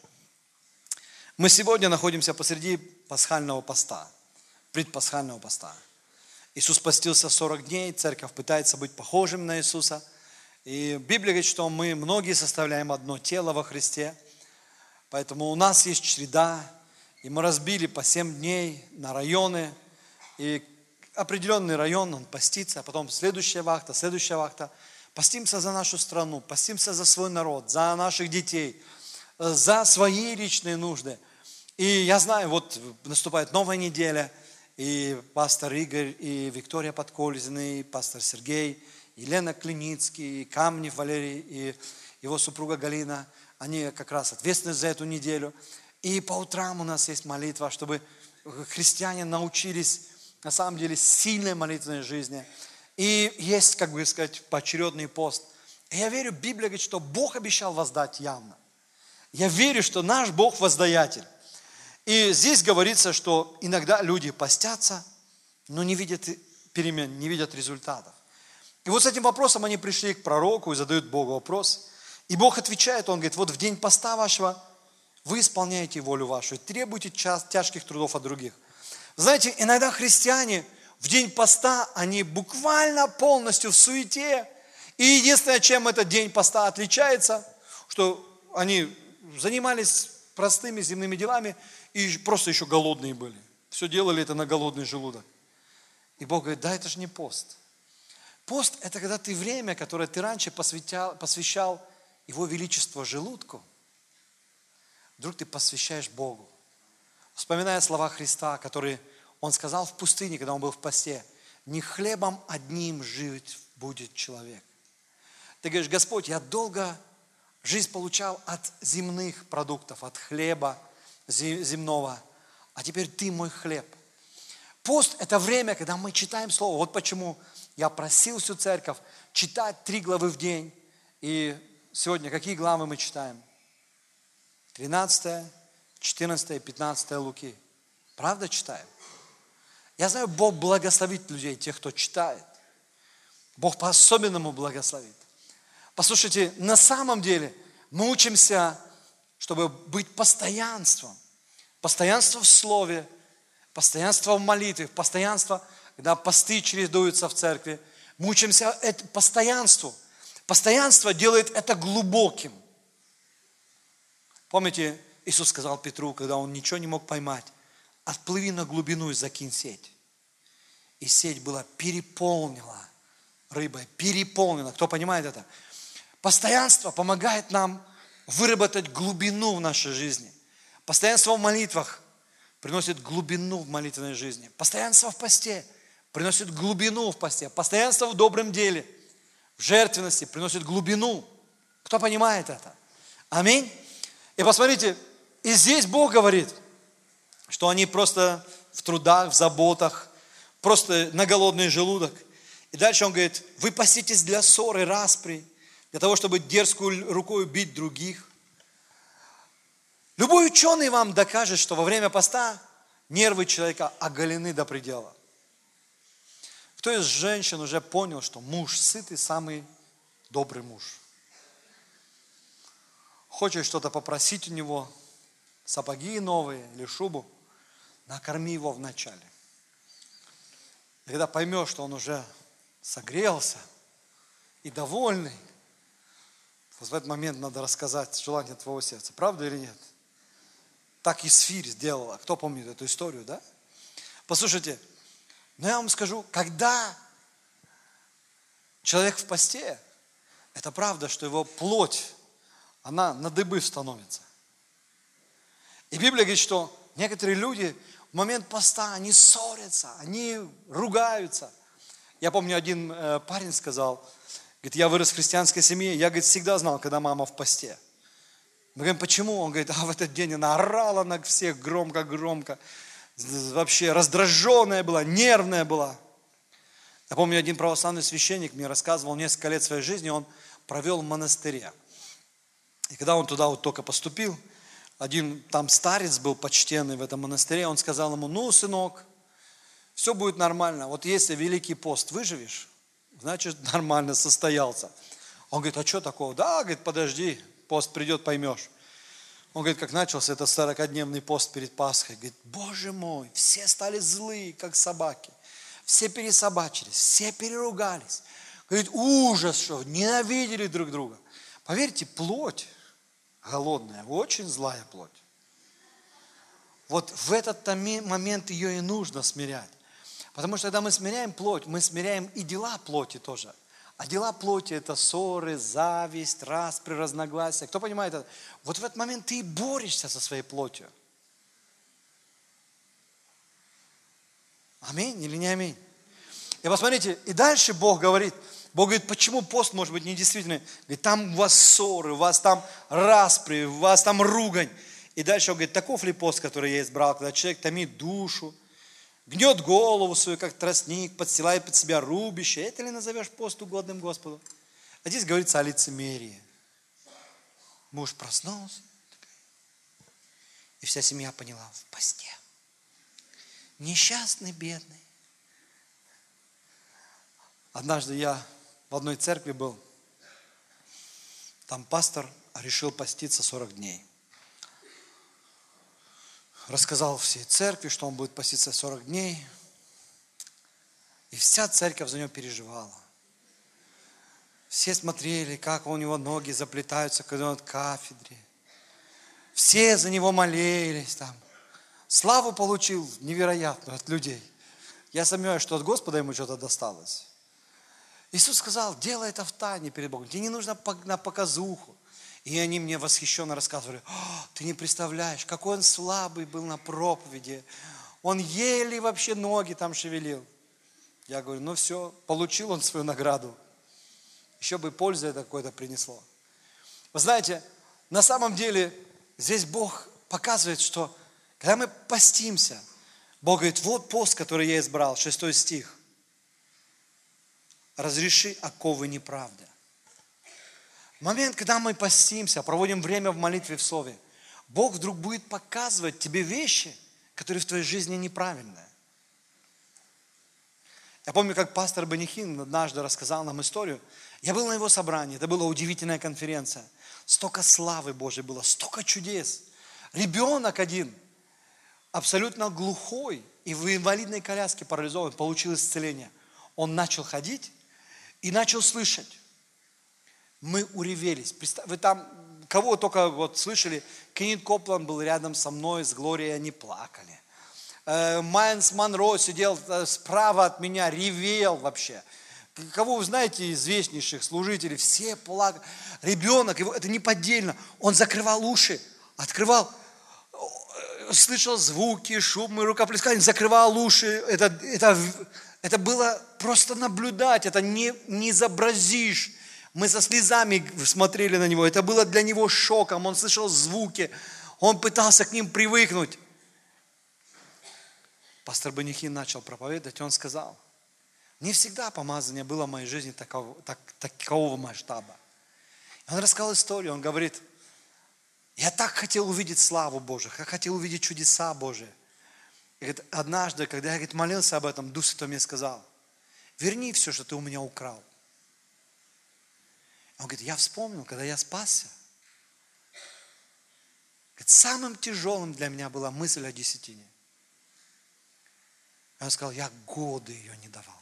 Мы сегодня находимся посреди пасхального поста, предпасхального поста. Иисус постился 40 дней, церковь пытается быть похожим на Иисуса. И Библия говорит, что мы многие составляем одно тело во Христе. Поэтому у нас есть череда, и мы разбили по 7 дней на районы. И определенный район, он постится, а потом следующая вахта. Постимся за нашу страну, постимся за свой народ, за наших детей, за свои личные нужды. И я знаю, вот наступает новая неделя, и пастор Игорь, и Виктория Подколзина, и пастор Сергей, и Лена Клиницкий, и Камнев Валерий, и его супруга Галина, они как раз ответственны за эту неделю. И по утрам у нас есть молитва, чтобы христиане научились на самом деле сильной молитвенной жизни. И есть, как бы сказать, поочередный пост. И я верю, Библия говорит, что Бог обещал воздать явно. Я верю, что наш Бог воздаятель. И здесь говорится, что иногда люди постятся, но не видят перемен, не видят результатов. И вот с этим вопросом они пришли к пророку и задают Богу вопрос. И Бог отвечает, Он говорит, вот в день поста вашего вы исполняете волю вашу и требуете тяжких трудов от других. Знаете, иногда христиане в день поста, они буквально полностью в суете. И единственное, чем этот день поста отличается, что они занимались простыми земными делами и просто еще голодные были. Все делали это на голодный желудок. И Бог говорит, да, это же не пост. Пост – это когда ты время, которое ты раньше посвящал Его Величество желудку, вдруг ты посвящаешь Богу. Вспоминая слова Христа, которые Он сказал в пустыне, когда Он был в посте, не хлебом одним жить будет человек. Ты говоришь, Господь, я долго жизнь получал от земных продуктов, от хлеба земного, а теперь Ты мой хлеб. Пост – это время, когда мы читаем Слово. Вот почему я просил всю церковь читать 3 главы в день. И сегодня какие главы мы читаем? 13, 14, 15 Луки. Правда читаем? Я знаю, Бог благословит людей, тех, кто читает. Бог по-особенному благословит. Послушайте, на самом деле мы учимся, чтобы быть постоянством. Постоянство в Слове, постоянство в молитве, постоянство, когда посты чередуются в церкви. Мы учимся постоянству. Постоянство делает это глубоким. Помните, Иисус сказал Петру, когда он ничего не мог поймать, отплыви на глубину и закинь сеть. И сеть была переполнена рыбой, переполнена. Кто понимает это? Постоянство помогает нам выработать глубину в нашей жизни. Постоянство в молитвах приносит глубину в молитвенной жизни. Постоянство в посте приносит глубину в посте. Постоянство в добром деле, в жертвенности приносит глубину. Кто понимает это? Аминь. И посмотрите, и здесь Бог говорит, что они просто в трудах, в заботах, просто на голодный желудок. И дальше Он говорит, вы поститесь для ссоры, распри, для того, чтобы дерзкую рукой бить других. Любой ученый вам докажет, что во время поста нервы человека оголены до предела. Кто из женщин уже понял, что муж сытый, самый добрый муж? Хочешь что-то попросить у него, сапоги новые или шубу, накорми его вначале. И когда поймешь, что он уже согрелся и довольный, вот в этот момент надо рассказать желание твоего сердца. Правда или нет? Так Исфирь сделала. Кто помнит эту историю, да? Послушайте, но я вам скажу, когда человек в посте, это правда, что его плоть, она на дыбы становится. И Библия говорит, что некоторые люди в момент поста, они ссорятся, они ругаются. Я помню, один парень сказал, говорит, я вырос в христианской семье, я, говорит, всегда знал, когда мама в посте. Мы говорим, почему? Он говорит, в этот день она орала на всех громко-громко, вообще раздраженная была, нервная была. Я помню, один православный священник мне рассказывал, несколько лет своей жизни он провел в монастыре. И когда он туда вот только поступил, один там старец был почтенный в этом монастыре, он сказал ему, ну, сынок, все будет нормально, вот если Великий пост выживешь, значит, нормально состоялся. Он говорит, а что такого? Да, говорит, подожди, пост придет, поймешь. Он говорит, как начался этот 40-дневный пост перед Пасхой, говорит, Боже мой, все стали злые, как собаки, все пересобачились, все переругались. Говорит, ужас, что ненавидели друг друга. Поверьте, плоть голодная, очень злая плоть. Вот в этот момент ее и нужно смирять. Потому что когда мы смиряем плоть, мы смиряем и дела плоти тоже. А дела плоти – это ссоры, зависть, распри, разногласия. Кто понимает это? Вот в этот момент ты и борешься со своей плотью. Аминь или не аминь? И посмотрите, и дальше Бог говорит, почему пост может быть недействительный? Говорит, там у вас ссоры, у вас там распри, у вас там ругань. И дальше Он говорит, таков ли пост, который я избрал, когда человек томит душу, гнет голову свою, как тростник, подстилает под себя рубище. Это ли назовешь пост угодным Господу? А здесь говорится о лицемерии. Муж проснулся, и вся семья поняла, в посте. Несчастный, бедный. Однажды я в одной церкви был, там пастор решил поститься 40 дней. Рассказал всей церкви, что он будет поститься 40 дней. И вся церковь за него переживала. Все смотрели, как у него ноги заплетаются, когда он от кафедры. Все за него молились там. славу получил невероятную от людей. Я сомневаюсь, что от Господа ему что-то досталось. Иисус сказал, делай это в тайне перед Богом. Тебе не нужно на показуху. И они мне восхищенно рассказывали, ты не представляешь, какой он слабый был на проповеди. Он еле вообще ноги там шевелил. Я говорю, ну все, получил он свою награду. Еще бы пользу это какое-то принесло. Вы знаете, на самом деле здесь Бог показывает, что когда мы постимся, Бог говорит, вот пост, который я избрал, 6 стих. Разреши оковы неправды. В момент, когда мы постимся, проводим время в молитве, в слове, Бог вдруг будет показывать тебе вещи, которые в твоей жизни неправильные. Я помню, как пастор Бенихин однажды рассказал нам историю. Я был на его собрании, это была удивительная конференция. Столько славы Божьей было, столько чудес. Ребенок один, абсолютно глухой и в инвалидной коляске парализован, получил исцеление. Он начал ходить и начал слышать. Мы уревелись. Вы там, кого только вот слышали, Кеннет Копланд был рядом со мной, с Глорией, они плакали. Майлз Монро сидел справа от меня, ревел вообще. Кого вы знаете, известнейших служителей, все плакали. Ребенок, его, это неподдельно, он закрывал уши, открывал, слышал звуки, шумы, рукоплескания, закрывал уши. Это было просто наблюдать, это не изобразишь. Мы со слезами смотрели на него, это было для него шоком, он слышал звуки, он пытался к ним привыкнуть. Пастор Бенихин начал проповедовать, и он сказал, не всегда помазание было в моей жизни такого масштаба. Он рассказал историю, он говорит, я так хотел увидеть славу Божию, я хотел увидеть чудеса Божии. И говорит, однажды, когда я молился об этом, Дух Святой мне сказал, верни все, что ты у меня украл. Он говорит, я вспомнил, когда я спасся. Говорит, самым тяжелым для меня была мысль о десятине. Он сказал, я годы ее не давал.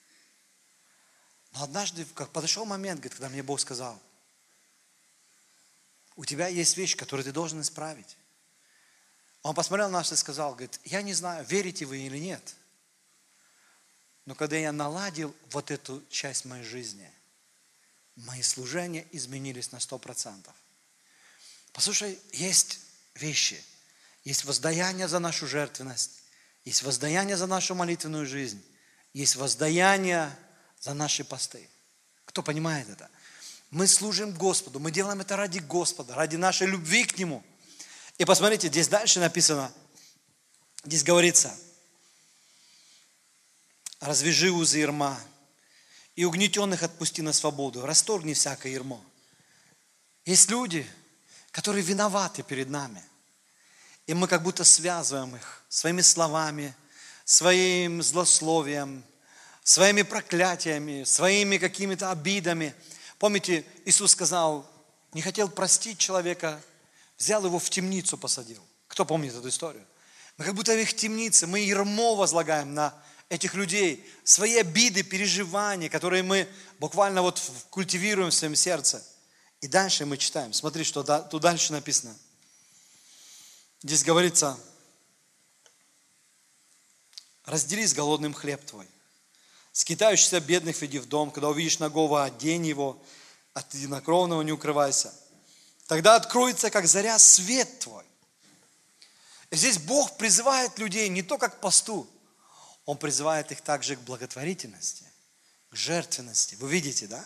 Но однажды, как подошел момент, говорит, когда мне Бог сказал, у тебя есть вещь, которую ты должен исправить. Он посмотрел на нас и сказал, говорит, я не знаю, верите вы или нет, но когда я наладил вот эту часть моей жизни, мои служения изменились на 100%. Послушай, есть вещи, есть воздаяние за нашу жертвенность, есть воздаяние за нашу молитвенную жизнь, есть воздаяние за наши посты. Кто понимает это? Мы служим Господу, мы делаем это ради Господа, ради нашей любви к Нему. И посмотрите, здесь дальше написано, здесь говорится, развяжи узы ярма, и угнетенных отпусти на свободу, расторгни всякое ярмо. Есть люди, которые виноваты перед нами, и мы как будто связываем их своими словами, своим злословием, своими проклятиями, своими какими-то обидами. Помните, Иисус сказал, не хотел простить человека, взял его в темницу, посадил. Кто помнит эту историю? Мы как будто в их темнице, мы ярмо возлагаем на этих людей, свои обиды, переживания, которые мы буквально вот культивируем в своем сердце. И дальше мы читаем. Смотри, что тут дальше написано. Здесь говорится, раздели с голодным хлеб твой, скитающийся бедных веди в дом, когда увидишь нагого, одень его, от единокровного не укрывайся. Тогда откроется, как заря, свет твой. И здесь Бог призывает людей не только к посту, Он призывает их также к благотворительности, к жертвенности. Вы видите, да?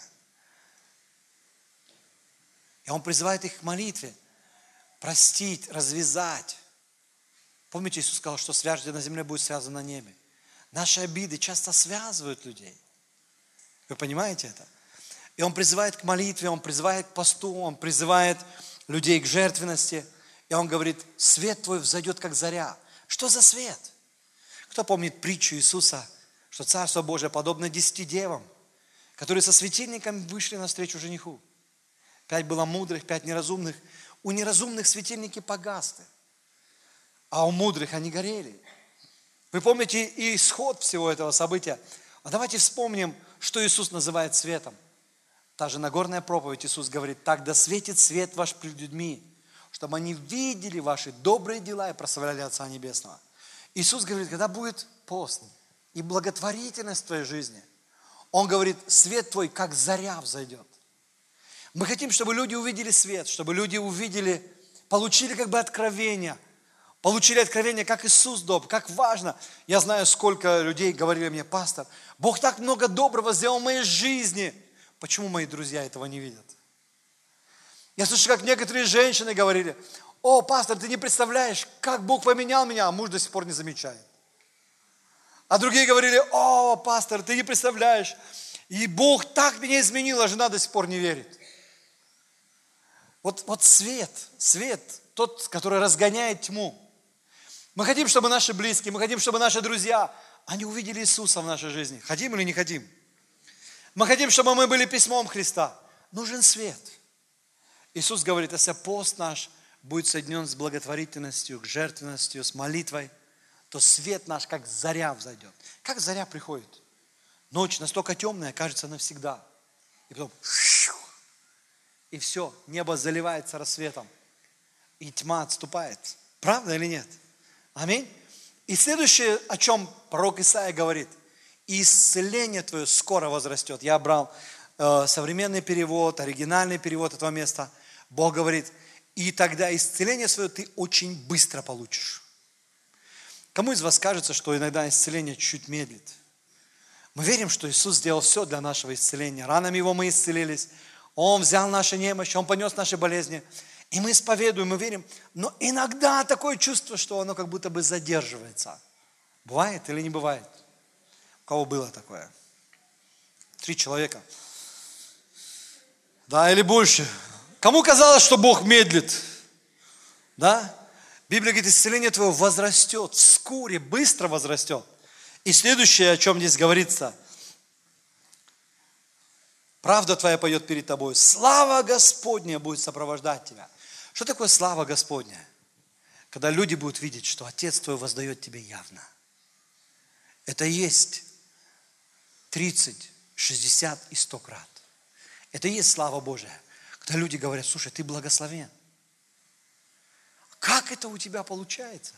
И Он призывает их к молитве, простить, развязать. Помните, Иисус сказал, что свяжете на земле, будет связано на небе. Наши обиды часто связывают людей. Вы понимаете это? И Он призывает к молитве, Он призывает к посту, Он призывает людей к жертвенности. И Он говорит, свет твой взойдет, как заря. Что за свет? Кто помнит притчу Иисуса, что Царство Божие подобно 10 девам, которые со светильниками вышли навстречу жениху? 5 было мудрых, 5 неразумных. У неразумных светильники погасли, а у мудрых они горели. Вы помните и исход всего этого события? А давайте вспомним, что Иисус называет светом. Та же Нагорная проповедь, Иисус говорит, так да светит свет ваш пред людьми, чтобы они видели ваши добрые дела и прославляли Отца Небесного. Иисус говорит, когда будет пост и благотворительность в твоей жизни, Он говорит, свет твой, как заря, взойдет. Мы хотим, чтобы люди увидели свет, чтобы люди увидели, получили как бы откровение. Получили откровение, как Иисус добр, как важно. Я знаю, сколько людей говорили мне, пастор, Бог так много доброго сделал в моей жизни. Почему мои друзья этого не видят? Я слышу, как некоторые женщины говорили, о, пастор, ты не представляешь, как Бог поменял меня, а муж до сих пор не замечает. А другие говорили, о, пастор, ты не представляешь, и Бог так меня изменил, а жена до сих пор не верит. Вот свет, тот, который разгоняет тьму. Мы хотим, чтобы наши близкие, мы хотим, чтобы наши друзья, они увидели Иисуса в нашей жизни. Хотим или не хотим? Мы хотим, чтобы мы были письмом Христа. Нужен свет. Иисус говорит, если пост наш будет соединен с благотворительностью, с жертвенностью, с молитвой, то свет наш, как заря, взойдет. Как заря приходит? Ночь настолько темная, кажется, навсегда. И потом, и все, небо заливается рассветом. И тьма отступает. Правда или нет? Аминь. И следующее, о чем пророк Исаия говорит, исцеление твое скоро возрастет. Я брал современный перевод, оригинальный перевод этого места. Бог говорит, и тогда исцеление свое ты очень быстро получишь. Кому из вас кажется, что иногда исцеление чуть медлит? Мы верим, что Иисус сделал все для нашего исцеления. Ранами Его мы исцелились. Он взял наши немощи, Он понес наши болезни. И мы исповедуем, мы верим. Но иногда такое чувство, что оно как будто бы задерживается. Бывает или не бывает? У кого было такое? 3 человека. Да, или больше. Кому казалось, что Бог медлит? Да? Библия говорит, исцеление твое возрастет, вскоре, быстро возрастет. И следующее, о чем здесь говорится, правда твоя пойдет перед тобой, слава Господня будет сопровождать тебя. Что такое слава Господня? Когда люди будут видеть, что Отец твой воздает тебе явно. Это и есть 30, 60 и 100 крат. Это и есть слава Божия. Когда люди говорят, слушай, ты благословен. Как это у тебя получается?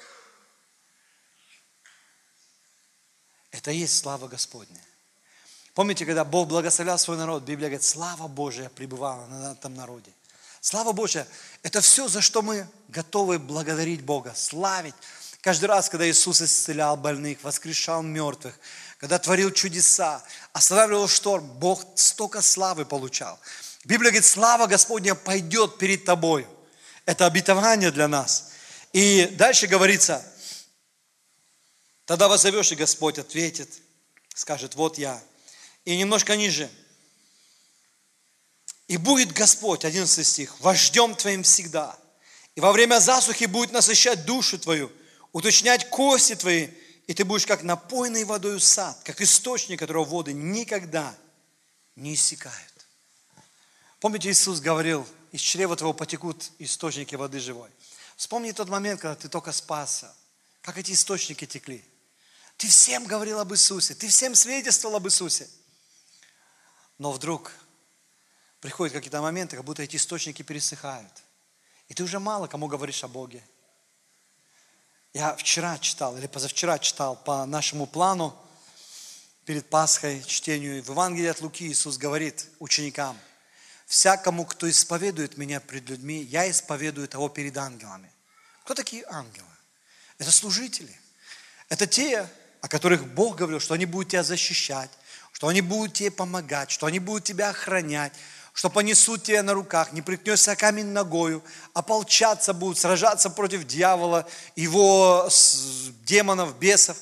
Это и есть слава Господня. Помните, когда Бог благословлял свой народ, Библия говорит, слава Божия пребывала на этом народе. Слава Божия, это все, за что мы готовы благодарить Бога, славить. Каждый раз, когда Иисус исцелял больных, воскрешал мертвых, когда творил чудеса, останавливал шторм, Бог столько славы получал. Библия говорит, слава Господня пойдет перед тобой. Это обетование для нас. И дальше говорится, тогда воззовешь, и Господь ответит, скажет, вот я. И немножко ниже. И будет Господь, 11 стих, вождем твоим всегда. И во время засухи будет насыщать душу твою, уточнять кости твои, и ты будешь как напоенный водою сад, как источник, которого воды никогда не иссякают. Помните, Иисус говорил, из чрева твоего потекут источники воды живой. Вспомни тот момент, когда ты только спасся, как эти источники текли. Ты всем говорил об Иисусе, ты всем свидетельствовал об Иисусе. Но вдруг приходят какие-то моменты, как будто эти источники пересыхают. И ты уже мало кому говоришь о Боге. Я вчера читал, или позавчера читал по нашему плану, перед Пасхой, чтению в Евангелии от Луки Иисус говорит ученикам, всякому, кто исповедует меня пред людьми, я исповедую того перед ангелами. Кто такие ангелы? Это служители. Это те, о которых Бог говорил, что они будут тебя защищать, что они будут тебе помогать, что они будут тебя охранять, что понесут тебя на руках, не приткнешься камень ногою, ополчаться будут, сражаться против дьявола, его демонов, бесов.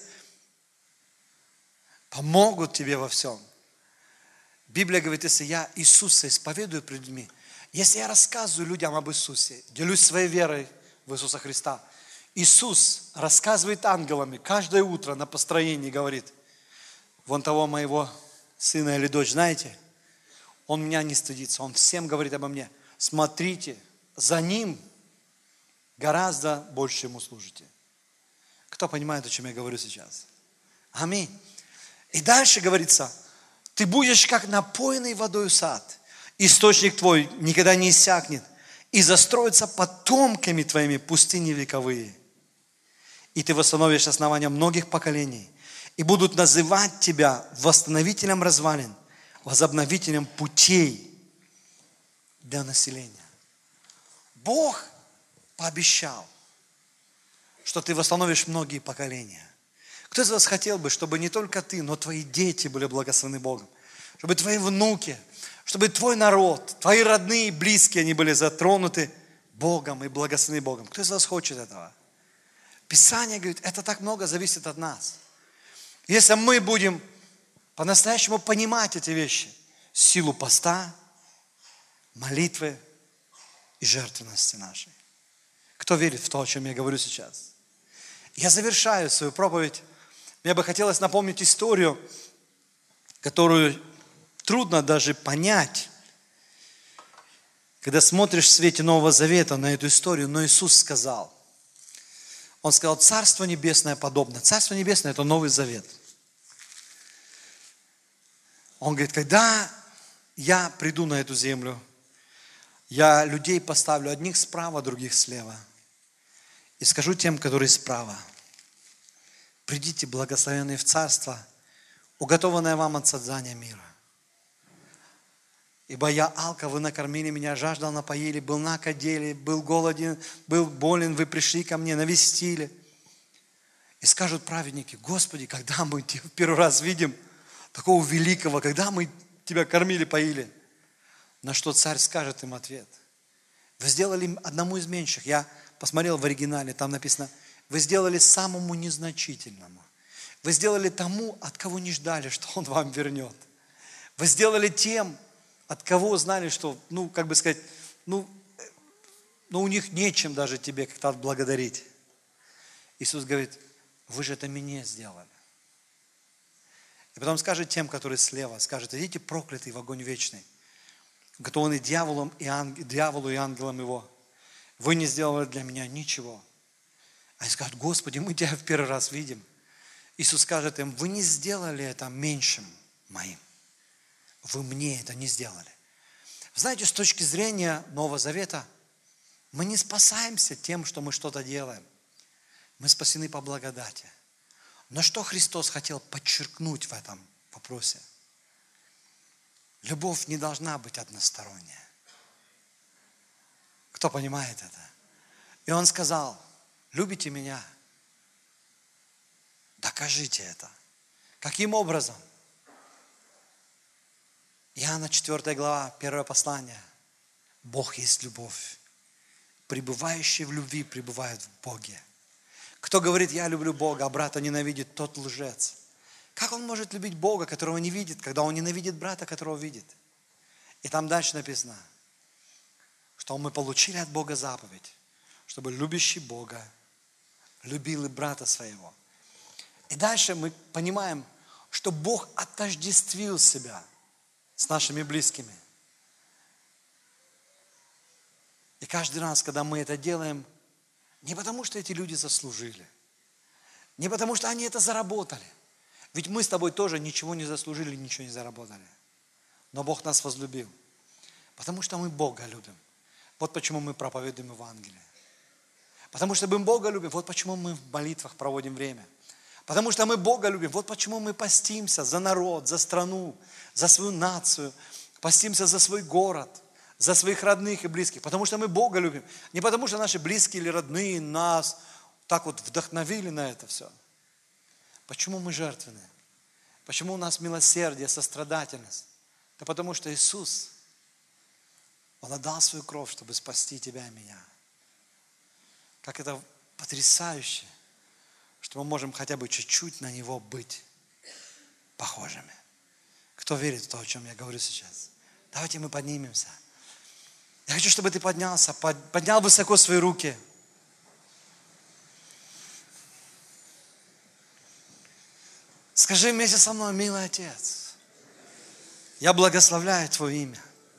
Помогут тебе во всем. Библия говорит, если я Иисуса исповедую пред людьми, если я рассказываю людям об Иисусе, делюсь своей верой в Иисуса Христа, Иисус рассказывает ангелами каждое утро на построении, говорит, вон того моего сына или дочь, знаете, он меня не стыдится, он всем говорит обо мне. Смотрите, за ним гораздо больше ему служите. Кто понимает, о чем я говорю сейчас? Аминь. И дальше говорится, ты будешь как напоенный водой сад. Источник твой никогда не иссякнет. и застроятся потомками твоими пустыни вековые. И ты восстановишь основания многих поколений, и будут называть тебя восстановителем развалин, возобновителем путей для населения. Бог пообещал, что ты восстановишь многие поколения. Кто из вас хотел бы, чтобы не только ты, но твои дети были благословены Богом? Чтобы твои внуки, чтобы твой народ, твои родные и близкие, они были затронуты Богом и благословены Богом. Кто из вас хочет этого? Писание говорит, это так много зависит от нас. Если мы будем по-настоящему понимать эти вещи, силу поста, молитвы и жертвенности нашей. Кто верит в то, о чем я говорю сейчас? Я завершаю свою проповедь. Мне бы хотелось напомнить историю, которую трудно даже понять, когда смотришь в свете Нового Завета на эту историю, но Иисус сказал, Он сказал, Царство Небесное подобно. Царство Небесное – это Новый Завет. Он говорит, когда я приду на эту землю, я людей поставлю одних справа, других слева. И скажу тем, которые справа, придите, благословенные в Царство, уготованное вам от создания мира. Ибо я алкал, вы накормили меня, жаждал, напоили, был наг, одели, был голоден, был болен, вы пришли ко мне, навестили. И скажут праведники, Господи, когда мы Тебя в первый раз видим, такого великого, когда мы Тебя кормили, поили? На что царь скажет им ответ. Вы сделали одному из меньших. Я посмотрел в оригинале, там написано, вы сделали самому незначительному. Вы сделали тому, от кого не ждали, что он вам вернет. Вы сделали тем, от кого знали, что, у них нечем даже тебе как-то отблагодарить. Иисус говорит, вы же это мне сделали. И потом скажет тем, которые слева, скажет, идите проклятый в огонь вечный, готовый дьяволу и ангелам его. Вы не сделали для меня ничего. Они скажут, Господи, мы Тебя в первый раз видим. Иисус скажет им, вы не сделали это меньшим моим. Вы мне это не сделали. Знаете, с точки зрения Нового Завета, мы не спасаемся тем, что мы что-то делаем. Мы спасены по благодати. Но что Христос хотел подчеркнуть в этом вопросе? Любовь не должна быть односторонняя. Кто понимает это? И Он сказал, любите меня? Докажите это. Каким образом? Иоанна 4 глава, 1 послание. Бог есть любовь. Пребывающий в любви пребывает в Боге. Кто говорит, я люблю Бога, а брата ненавидит, тот лжец. Как он может любить Бога, которого не видит, когда он ненавидит брата, которого видит? И там дальше написано, что мы получили от Бога заповедь, чтобы любящий Бога любил и брата своего. И дальше мы понимаем, что Бог отождествил себя с нашими близкими. И каждый раз, когда мы это делаем, не потому, что эти люди заслужили, не потому, что они это заработали. Ведь мы с тобой тоже ничего не заслужили, ничего не заработали. Но Бог нас возлюбил, потому что мы Бога любим. Вот почему мы проповедуем Евангелие. Потому что мы Бога любим, вот почему мы в молитвах проводим время. Потому что мы Бога любим, вот почему мы постимся за народ, за страну, за свою нацию, постимся за свой город, за своих родных и близких. Потому что мы Бога любим. Не потому что наши близкие или родные нас так вот вдохновили на это все. Почему мы жертвенны? Почему у нас милосердие, сострадательность? Да потому что Иисус, Он отдал свою кровь, чтобы спасти тебя и меня. Как это потрясающе, что мы можем хотя бы чуть-чуть на Него быть похожими. Кто верит в то, о чем я говорю сейчас? Давайте мы поднимемся. Я хочу, чтобы ты поднялся, поднял высоко свои руки. Скажи вместе со мной, милый Отец, я благословляю Твое имя.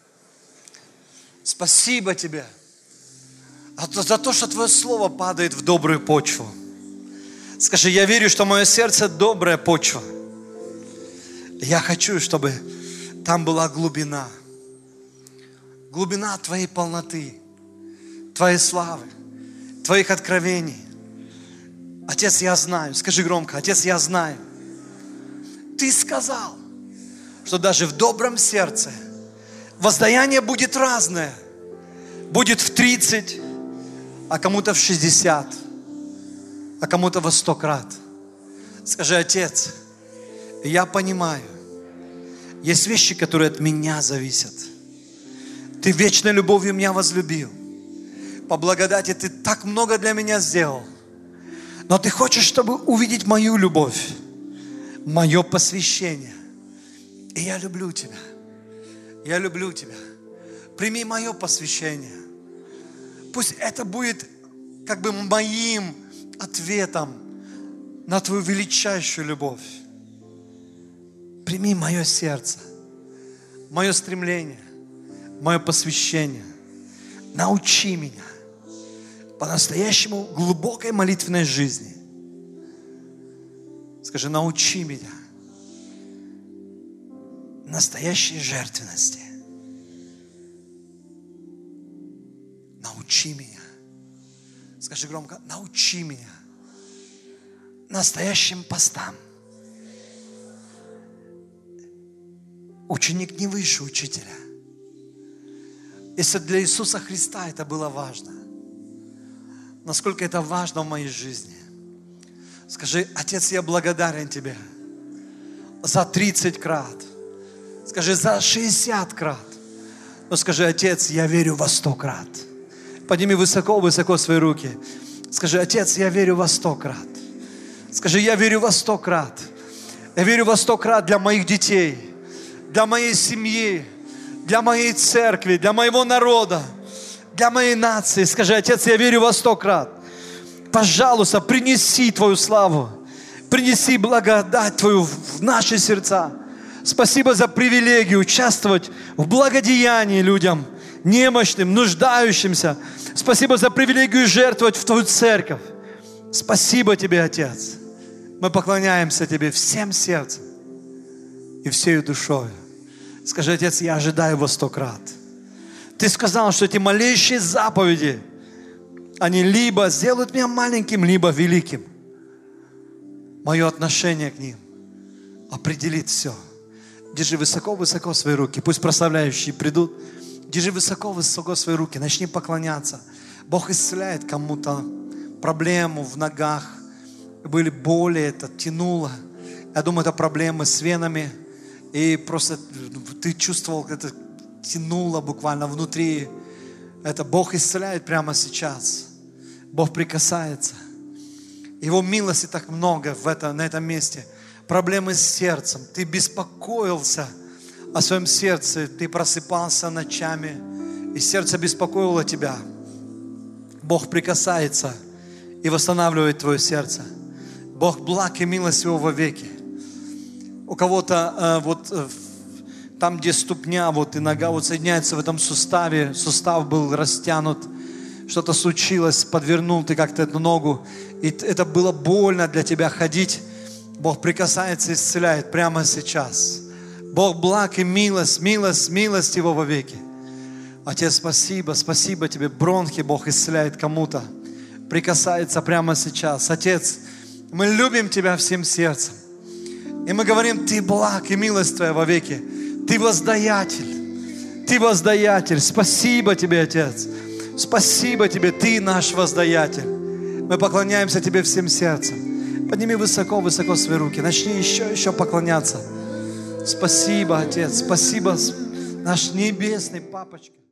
Спасибо Тебе за то, что Твое Слово падает в добрую почву. Скажи, я верю, что мое сердце добрая почва. Я хочу, чтобы там была глубина. Глубина Твоей полноты. Твоей славы, Твоих откровений. Отец, я знаю, скажи громко, Отец, я знаю. Ты сказал, что даже в добром сердце воздаяние будет разное. Будет в 30, а кому-то в 60, а кому-то во 100 крат. Скажи, Отец, я понимаю, есть вещи, которые от меня зависят. Ты вечной любовью меня возлюбил. По благодати Ты так много для меня сделал. Но Ты хочешь, чтобы увидеть мою любовь, мое посвящение. И я люблю Тебя. Я люблю Тебя. Прими мое посвящение. Пусть это будет как бы моим ответом на Твою величайшую любовь. Прими мое сердце, мое стремление, мое посвящение. Научи меня по-настоящему глубокой молитвенной жизни. Скажи, научи меня настоящей жертвенности. Научи меня. Скажи громко, научи меня настоящим постам. Ученик не выше учителя. Если для Иисуса Христа это было важно, насколько это важно в моей жизни. Скажи, Отец, я благодарен Тебе за 30 крат. Скажи, за 60 крат. Но скажи, Отец, я верю во 100 крат. Подними высоко-высоко свои руки. Скажи, Отец, я верю во 100 крат. Скажи, я верю во 100 крат. Я верю во 100 крат для моих детей, для моей семьи, для моей церкви, для моего народа, для моей нации. Скажи, Отец, я верю во 100 крат. Пожалуйста, принеси Твою славу, принеси благодать Твою в наши сердца. Спасибо за привилегию участвовать в благодеянии людям, немощным, нуждающимся. Спасибо за привилегию жертвовать в Твою церковь. Спасибо Тебе, Отец. Мы поклоняемся Тебе всем сердцем и всей душой. Скажи, Отец, я ожидаю во 100 крат. Ты сказал, что эти малейшие заповеди, они либо сделают меня маленьким, либо великим. Мое отношение к ним определит все. Держи высоко-высоко свои руки. Пусть прославляющие придут. Держи высоко-высоко свои руки. Начни поклоняться. Бог исцеляет кому-то проблему в ногах. Были боли, это тянуло. Я думаю, это проблемы с венами. И просто ты чувствовал, это тянуло буквально внутри. Это Бог исцеляет прямо сейчас. Бог прикасается. Его милости так много на этом месте. Проблемы с сердцем. Ты беспокоился о своем сердце. Ты просыпался ночами, и сердце беспокоило тебя. Бог прикасается и восстанавливает твое сердце. Бог благ и милость его вовеки. У кого-то там, где ступня и нога соединяются в этом суставе, сустав был растянут, что-то случилось, подвернул ты как-то эту ногу, и это было больно для тебя ходить. Бог прикасается и исцеляет прямо сейчас. Бог благ и милость его вовеки. Отец, спасибо Тебе. Бронхи Бог исцеляет кому-то. Прикасается прямо сейчас. Отец, мы любим Тебя всем сердцем. И мы говорим, Ты благ и милость Твоя вовеки. Ты воздаятель. Ты воздаятель. Спасибо Тебе, Отец. Спасибо Тебе, Ты наш воздаятель. Мы поклоняемся Тебе всем сердцем. Подними высоко-высоко свои руки. Начни еще поклоняться. Спасибо, Отец. Спасибо, наш небесный Папочка.